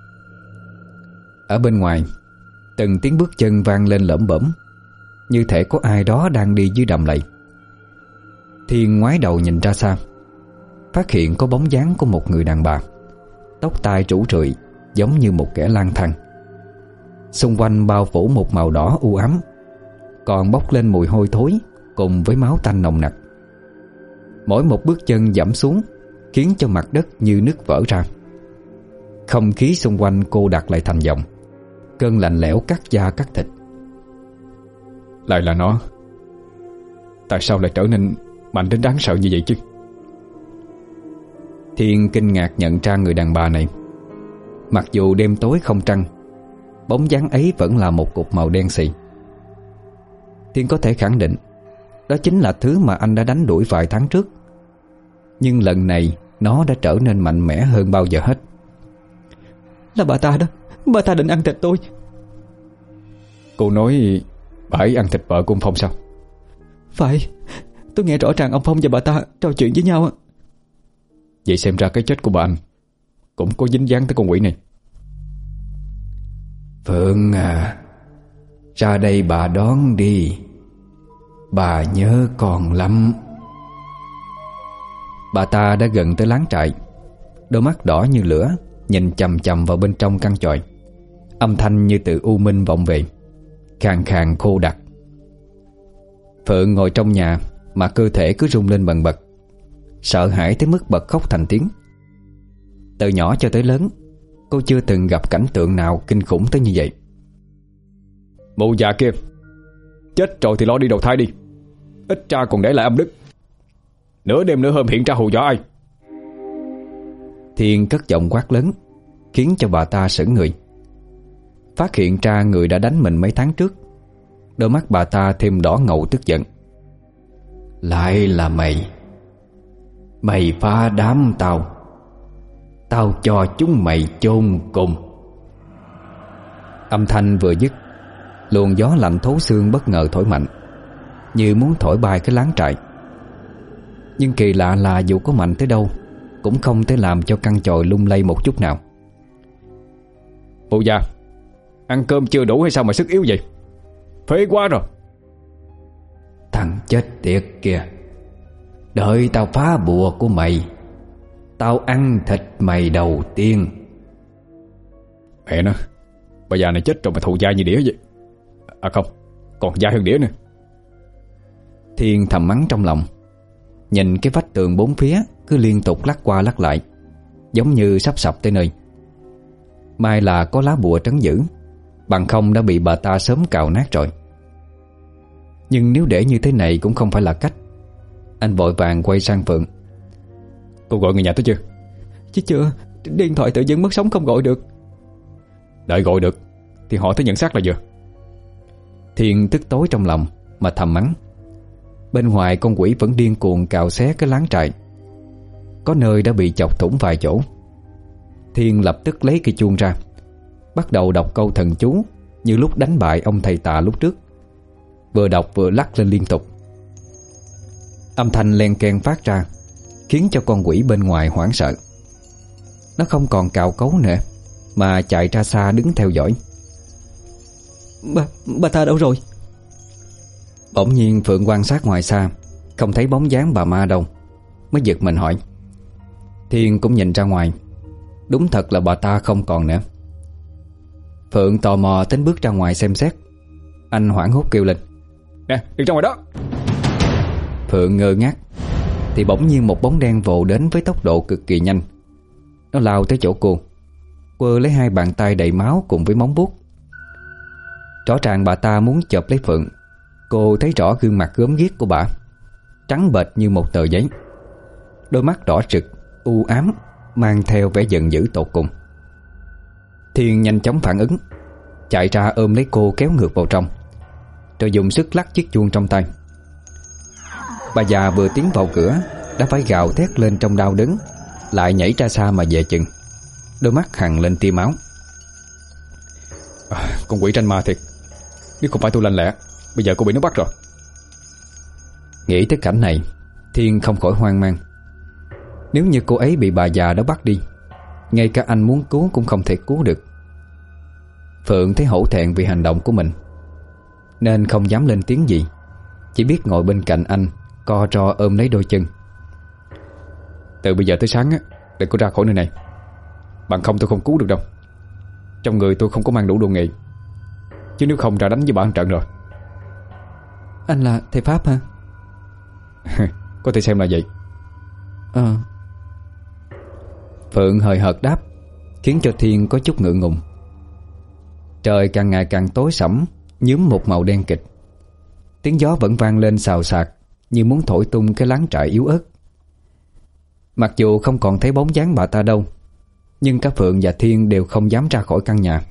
Ở bên ngoài, từng tiếng bước chân vang lên lởm bởm, như thể có ai đó đang đi dưới đầm lầy. Thiên ngoái đầu nhìn ra xa, phát hiện có bóng dáng của một người đàn bà, tóc tai rủ rượi, giống như một kẻ lang thang. Xung quanh bao phủ một màu đỏ u ám, còn bốc lên mùi hôi thối cùng với máu tanh nồng nặc. Mỗi một bước chân dẫm xuống khiến cho mặt đất như nứt vỡ ra. Không khí xung quanh cô đặt lại thành dòng, cơn lạnh lẽo cắt da cắt thịt. Lại là nó. Tại sao lại trở nên mạnh đến đáng sợ như vậy chứ? Thiên kinh ngạc nhận ra người đàn bà này. Mặc dù đêm tối không trăng, bóng dáng ấy vẫn là một cục màu đen xì. Thiên có thể khẳng định đó chính là thứ mà anh đã đánh đuổi vài tháng trước, nhưng lần này nó đã trở nên mạnh mẽ hơn bao giờ hết. Là bà ta đó, bà ta định ăn thịt tôi. Cô nói bà ấy ăn thịt vợ của ông Phong sao? Phải, tôi nghe rõ ràng ông Phong và bà ta trò chuyện với nhau. Vậy xem ra cái chết của bà anh cũng có dính dáng tới con quỷ này. Phượng à, ra đây bà đón đi, bà nhớ còn lắm. Bà ta đã gần tới láng trại, đôi mắt đỏ như lửa nhìn chằm chằm vào bên trong căn chòi. Âm thanh như từ u minh vọng về, khàn khàn khô đặc. Phượng ngồi trong nhà mà cơ thể cứ rung lên bần bật, sợ hãi tới mức bật khóc thành tiếng. Từ nhỏ cho tới lớn, cô chưa từng gặp cảnh tượng nào kinh khủng tới như vậy. Mụ già kia, chết rồi thì lo đi đầu thai đi, ít ra còn để lại âm đức. Nửa đêm nửa hôm hiện ra hù dọa ai? Thiên cất giọng quát lớn, khiến cho bà ta sững người. Phát hiện ra người đã đánh mình mấy tháng trước, đôi mắt bà ta thêm đỏ ngầu tức giận. Lại là mày. Mày phá đám tao, tao cho chúng mày chôn cùng. Âm thanh vừa dứt, luồng gió lạnh thấu xương bất ngờ thổi mạnh, như muốn thổi bay cái láng trại. Nhưng kỳ lạ là dù có mạnh tới đâu cũng không thể làm cho căn chòi lung lay một chút nào. Mụ già, ăn cơm chưa đủ hay sao mà sức yếu vậy? Phế quá rồi. Thằng chết tiệt kìa, đợi tao phá bùa của mày Tao ăn thịt mày đầu tiên. Mẹ nó, bà già này chết rồi mà thù dai như đĩa vậy. À không, còn dai hơn đĩa nữa. Thiên thầm mắng trong lòng. Nhìn cái vách tường bốn phía cứ liên tục lắc qua lắc lại, giống như sắp sập tới nơi. May là có lá bùa trấn giữ, bằng không đã bị bà ta sớm cào nát rồi. Nhưng nếu để như thế này cũng không phải là cách. Anh vội vàng quay sang Phượng. Cô gọi người nhà tới chưa? Chứ chưa, điện thoại tự dưng mất sóng không gọi được. Đợi gọi được thì họ tới nhận xác là vừa. Thiên tức tối trong lòng mà thầm mắng. Bên ngoài con quỷ vẫn điên cuồng cào xé cái láng trại, có nơi đã bị chọc thủng vài chỗ. Thiên lập tức lấy cây chuông ra, bắt đầu đọc câu thần chú như lúc đánh bại ông thầy tà lúc trước, vừa đọc vừa lắc lên liên tục. Âm thanh len keng phát ra khiến cho con quỷ bên ngoài hoảng sợ. Nó không còn cào cấu nữa mà chạy ra xa đứng theo dõi. Bà, bà ta đâu rồi? Bỗng nhiên Phượng quan sát ngoài xa, không thấy bóng dáng bà ma đâu, mới giật mình hỏi. Thiên cũng nhìn ra ngoài, đúng thật là bà ta không còn nữa. Phượng tò mò tính bước ra ngoài xem xét. Anh hoảng hốt kêu lên: Nè, đừng ra ngoài đó. Phượng ngơ ngác thì bỗng nhiên một bóng đen vồ đến với tốc độ cực kỳ nhanh. Nó lao tới chỗ cô, quơ lấy hai bàn tay đầy máu cùng với móng vuốt. Rõ ràng bà ta muốn chộp lấy Phượng. Cô thấy rõ gương mặt gớm ghiếc của bà, trắng bệch như một tờ giấy, đôi mắt đỏ rực, u ám, mang theo vẻ giận dữ tột cùng. Thiên nhanh chóng phản ứng, chạy ra ôm lấy cô kéo ngược vào trong, rồi dùng sức lắc chiếc chuông trong tay. Bà già vừa tiến vào cửa đã phải gào thét lên trong đau đớn, lại nhảy ra xa mà về chừng, đôi mắt hằn lên tia máu. À, con quỷ tranh ma thiệt. Nếu không phải tôi lanh lẹ, bây giờ cô bị nó bắt rồi. Nghĩ tới cảnh này, Thiên không khỏi hoang mang. Nếu như cô ấy bị bà già đó bắt đi, ngay cả anh muốn cứu cũng không thể cứu được. Phượng thấy hổ thẹn vì hành động của mình, nên không dám lên tiếng gì, chỉ biết ngồi bên cạnh anh, co ro ôm lấy đôi chân. Từ bây giờ tới sáng á, đừng có ra khỏi nơi này, bằng không tôi không cứu được đâu. Trong người tôi không có mang đủ đồ nghề, chứ nếu không ra đánh với bà một trận rồi. Anh là thầy Pháp hả? Có thể xem là vậy. Ờ. Phượng hời hợt đáp, khiến cho Thiên có chút ngượng ngùng. Trời càng ngày càng tối sẫm, nhuốm một màu đen kịch. Tiếng gió vẫn vang lên xào xạc, như muốn thổi tung cái láng trại yếu ớt. Mặc dù không còn thấy bóng dáng bà ta đâu, nhưng cả Phượng và Thiên đều không dám ra khỏi căn nhà.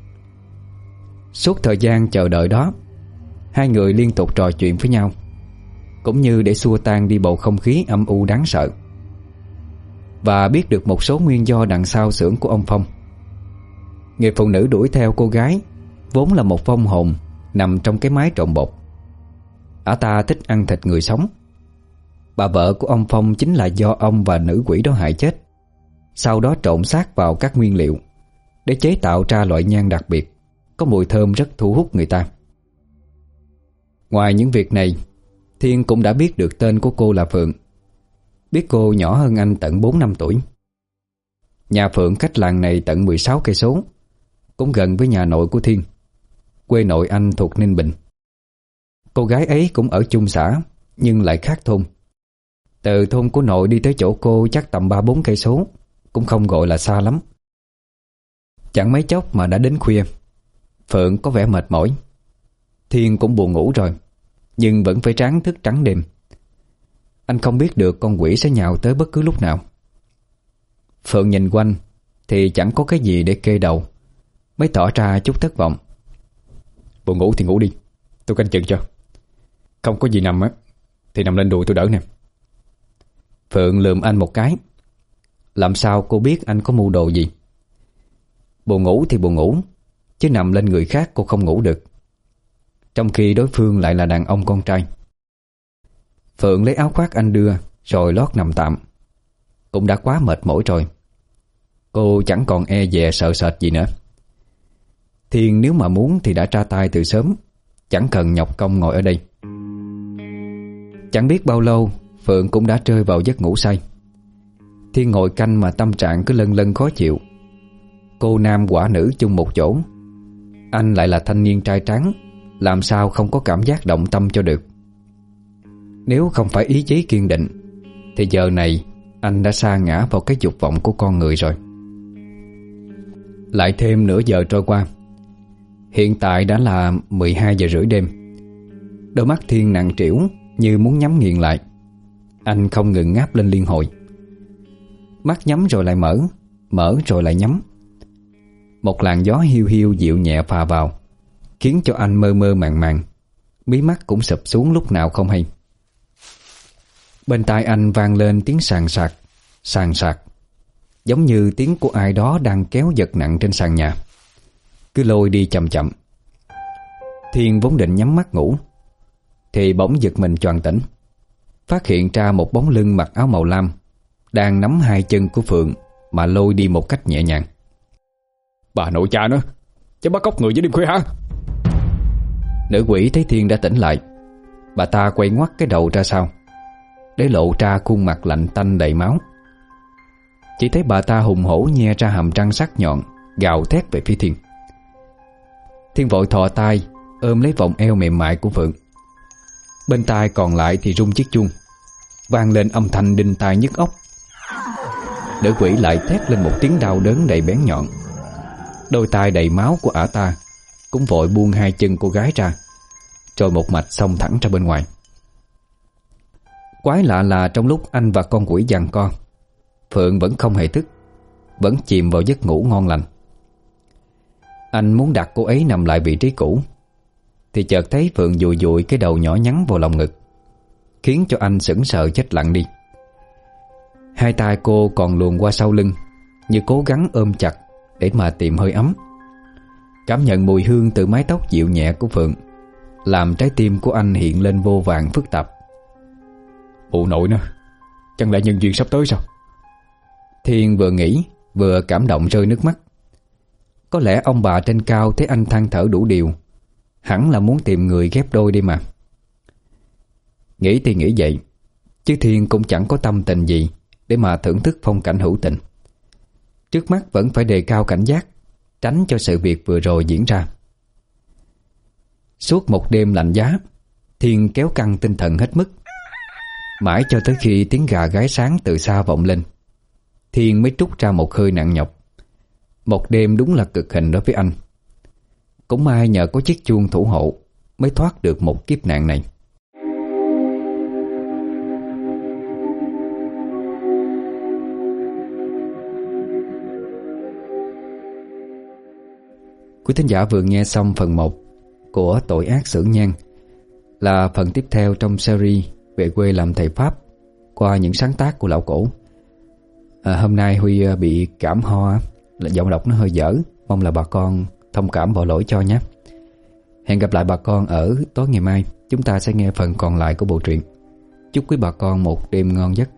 Suốt thời gian chờ đợi đó, hai người liên tục trò chuyện với nhau, cũng như để xua tan đi bầu không khí âm u đáng sợ, và biết được một số nguyên do đằng sau xưởng của ông Phong. Người phụ nữ đuổi theo cô gái vốn là một vong hồn nằm trong cái mái trộn bột. Ả ta thích ăn thịt người sống. Bà vợ của ông Phong chính là do ông và nữ quỷ đó hại chết, sau đó trộn xác vào các nguyên liệu để chế tạo ra loại nhang đặc biệt, có mùi thơm rất thu hút người ta. Ngoài những việc này, Thiên cũng đã biết được tên của cô là Phượng, biết cô nhỏ hơn anh tận bốn năm tuổi. Nhà Phượng cách làng này tận mười sáu cây số, cũng gần với nhà nội của Thiên. Quê nội anh thuộc Ninh Bình. Cô gái ấy cũng ở chung xã, nhưng lại khác thôn. Từ thôn của nội đi tới chỗ cô chắc tầm ba bốn cây số, cũng không gọi là xa lắm. Chẳng mấy chốc mà đã đến khuya. Phượng có vẻ mệt mỏi, Thiên cũng buồn ngủ rồi, nhưng vẫn phải ráng thức trắng đêm. Anh không biết được con quỷ sẽ nhào tới bất cứ lúc nào. Phượng nhìn quanh thì chẳng có cái gì để kê đầu, mới tỏ ra chút thất vọng. Buồn ngủ thì ngủ đi, tôi canh chừng cho. Không có gì nằm á thì nằm lên đùi tôi đỡ nè. Phượng lườm anh một cái. Làm sao cô biết anh có mưu đồ gì? Buồn ngủ thì buồn ngủ, chứ nằm lên người khác cô không ngủ được, trong khi đối phương lại là đàn ông con trai. Phượng lấy áo khoác anh đưa rồi lót nằm tạm. Cũng đã quá mệt mỏi rồi, cô chẳng còn e dè sợ sệt gì nữa. Thiên nếu mà muốn thì đã ra tay từ sớm, chẳng cần nhọc công ngồi ở đây. Chẳng biết bao lâu Phượng cũng đã rơi vào giấc ngủ say. Thiên ngồi canh mà tâm trạng cứ lân lân khó chịu. Cô nam quả nữ chung một chỗ, anh lại là thanh niên trai tráng, làm sao không có cảm giác động tâm cho được. Nếu không phải ý chí kiên định thì giờ này anh đã sa ngã vào cái dục vọng của con người rồi. Lại thêm nửa giờ trôi qua. Hiện tại đã là mười hai giờ rưỡi đêm. Đôi mắt Thiên nặng trĩu như muốn nhắm nghiền lại. Anh không ngừng ngáp lên liên hồi. Mắt nhắm rồi lại mở, mở rồi lại nhắm. Một làn gió hiu hiu dịu nhẹ phà vào, khiến cho anh mơ mơ màng màng, mí mắt cũng sụp xuống lúc nào không hay. Bên tai anh vang lên tiếng sàn sạc, sàn sạc, giống như tiếng của ai đó đang kéo vật nặng trên sàn nhà, cứ lôi đi chậm chậm. Thiên vốn định nhắm mắt ngủ thì bỗng giật mình choàng tỉnh, phát hiện ra một bóng lưng mặc áo màu lam đang nắm hai chân của Phượng mà lôi đi một cách nhẹ nhàng. Bà nội cha nó, chứ bắt cóc người với đêm khuya hả? Nữ quỷ thấy Thiên đã tỉnh lại, bà ta quay ngoắt cái đầu ra sau, để lộ ra khuôn mặt lạnh tanh đầy máu. Chỉ thấy bà ta hùng hổ nhe ra hàm răng sắc nhọn, gào thét về phía Thiên. Thiên vội thò tay ôm lấy vòng eo mềm mại của Phượng. Bên tai còn lại thì rung chiếc chuông, vang lên âm thanh đinh tai nhức óc. Nữ quỷ lại thét lên một tiếng đau đớn đầy bén nhọn. Đôi tai đầy máu của ả ta cũng vội buông hai chân cô gái ra, rồi một mạch xông thẳng ra bên ngoài. Quái lạ là trong lúc anh và con quỷ giằng co, Phượng vẫn không hề thức, vẫn chìm vào giấc ngủ ngon lành. Anh muốn đặt cô ấy nằm lại vị trí cũ thì chợt thấy Phượng dụi dụi cái đầu nhỏ nhắn vào lòng ngực, khiến cho anh sững sờ chết lặng đi. Hai tay cô còn luồn qua sau lưng, như cố gắng ôm chặt để mà tìm hơi ấm. Cảm nhận mùi hương từ mái tóc dịu nhẹ của Phượng làm trái tim của anh hiện lên vô vàn phức tạp. Bộ nội nó, chẳng lẽ nhân duyên sắp tới sao? Thiên vừa nghĩ vừa cảm động rơi nước mắt. Có lẽ ông bà trên cao thấy anh than thở đủ điều, hẳn là muốn tìm người ghép đôi đi mà. Nghĩ thì nghĩ vậy, chứ Thiên cũng chẳng có tâm tình gì để mà thưởng thức phong cảnh hữu tình. Trước mắt vẫn phải đề cao cảnh giác, tránh cho sự việc vừa rồi diễn ra. Suốt một đêm lạnh giá, Thiên kéo căng tinh thần hết mức. Mãi cho tới khi tiếng gà gáy sáng từ xa vọng lên, Thiên mới trút ra một hơi nặng nhọc. Một đêm đúng là cực hình đối với anh. Cũng may nhờ có chiếc chuông thủ hộ mới thoát được một kiếp nạn này. Quý thính giả vừa nghe xong phần một của Tội ác xưởng nhang, là phần tiếp theo trong series về quê làm thầy Pháp qua những sáng tác của lão cổ. à, Hôm nay Huy bị cảm ho, là giọng đọc nó hơi dở, mong là bà con thông cảm bỏ lỗi cho nhé. Hẹn gặp lại bà con ở tối ngày mai, chúng ta sẽ nghe phần còn lại của bộ truyện. Chúc quý bà con một đêm ngon giấc.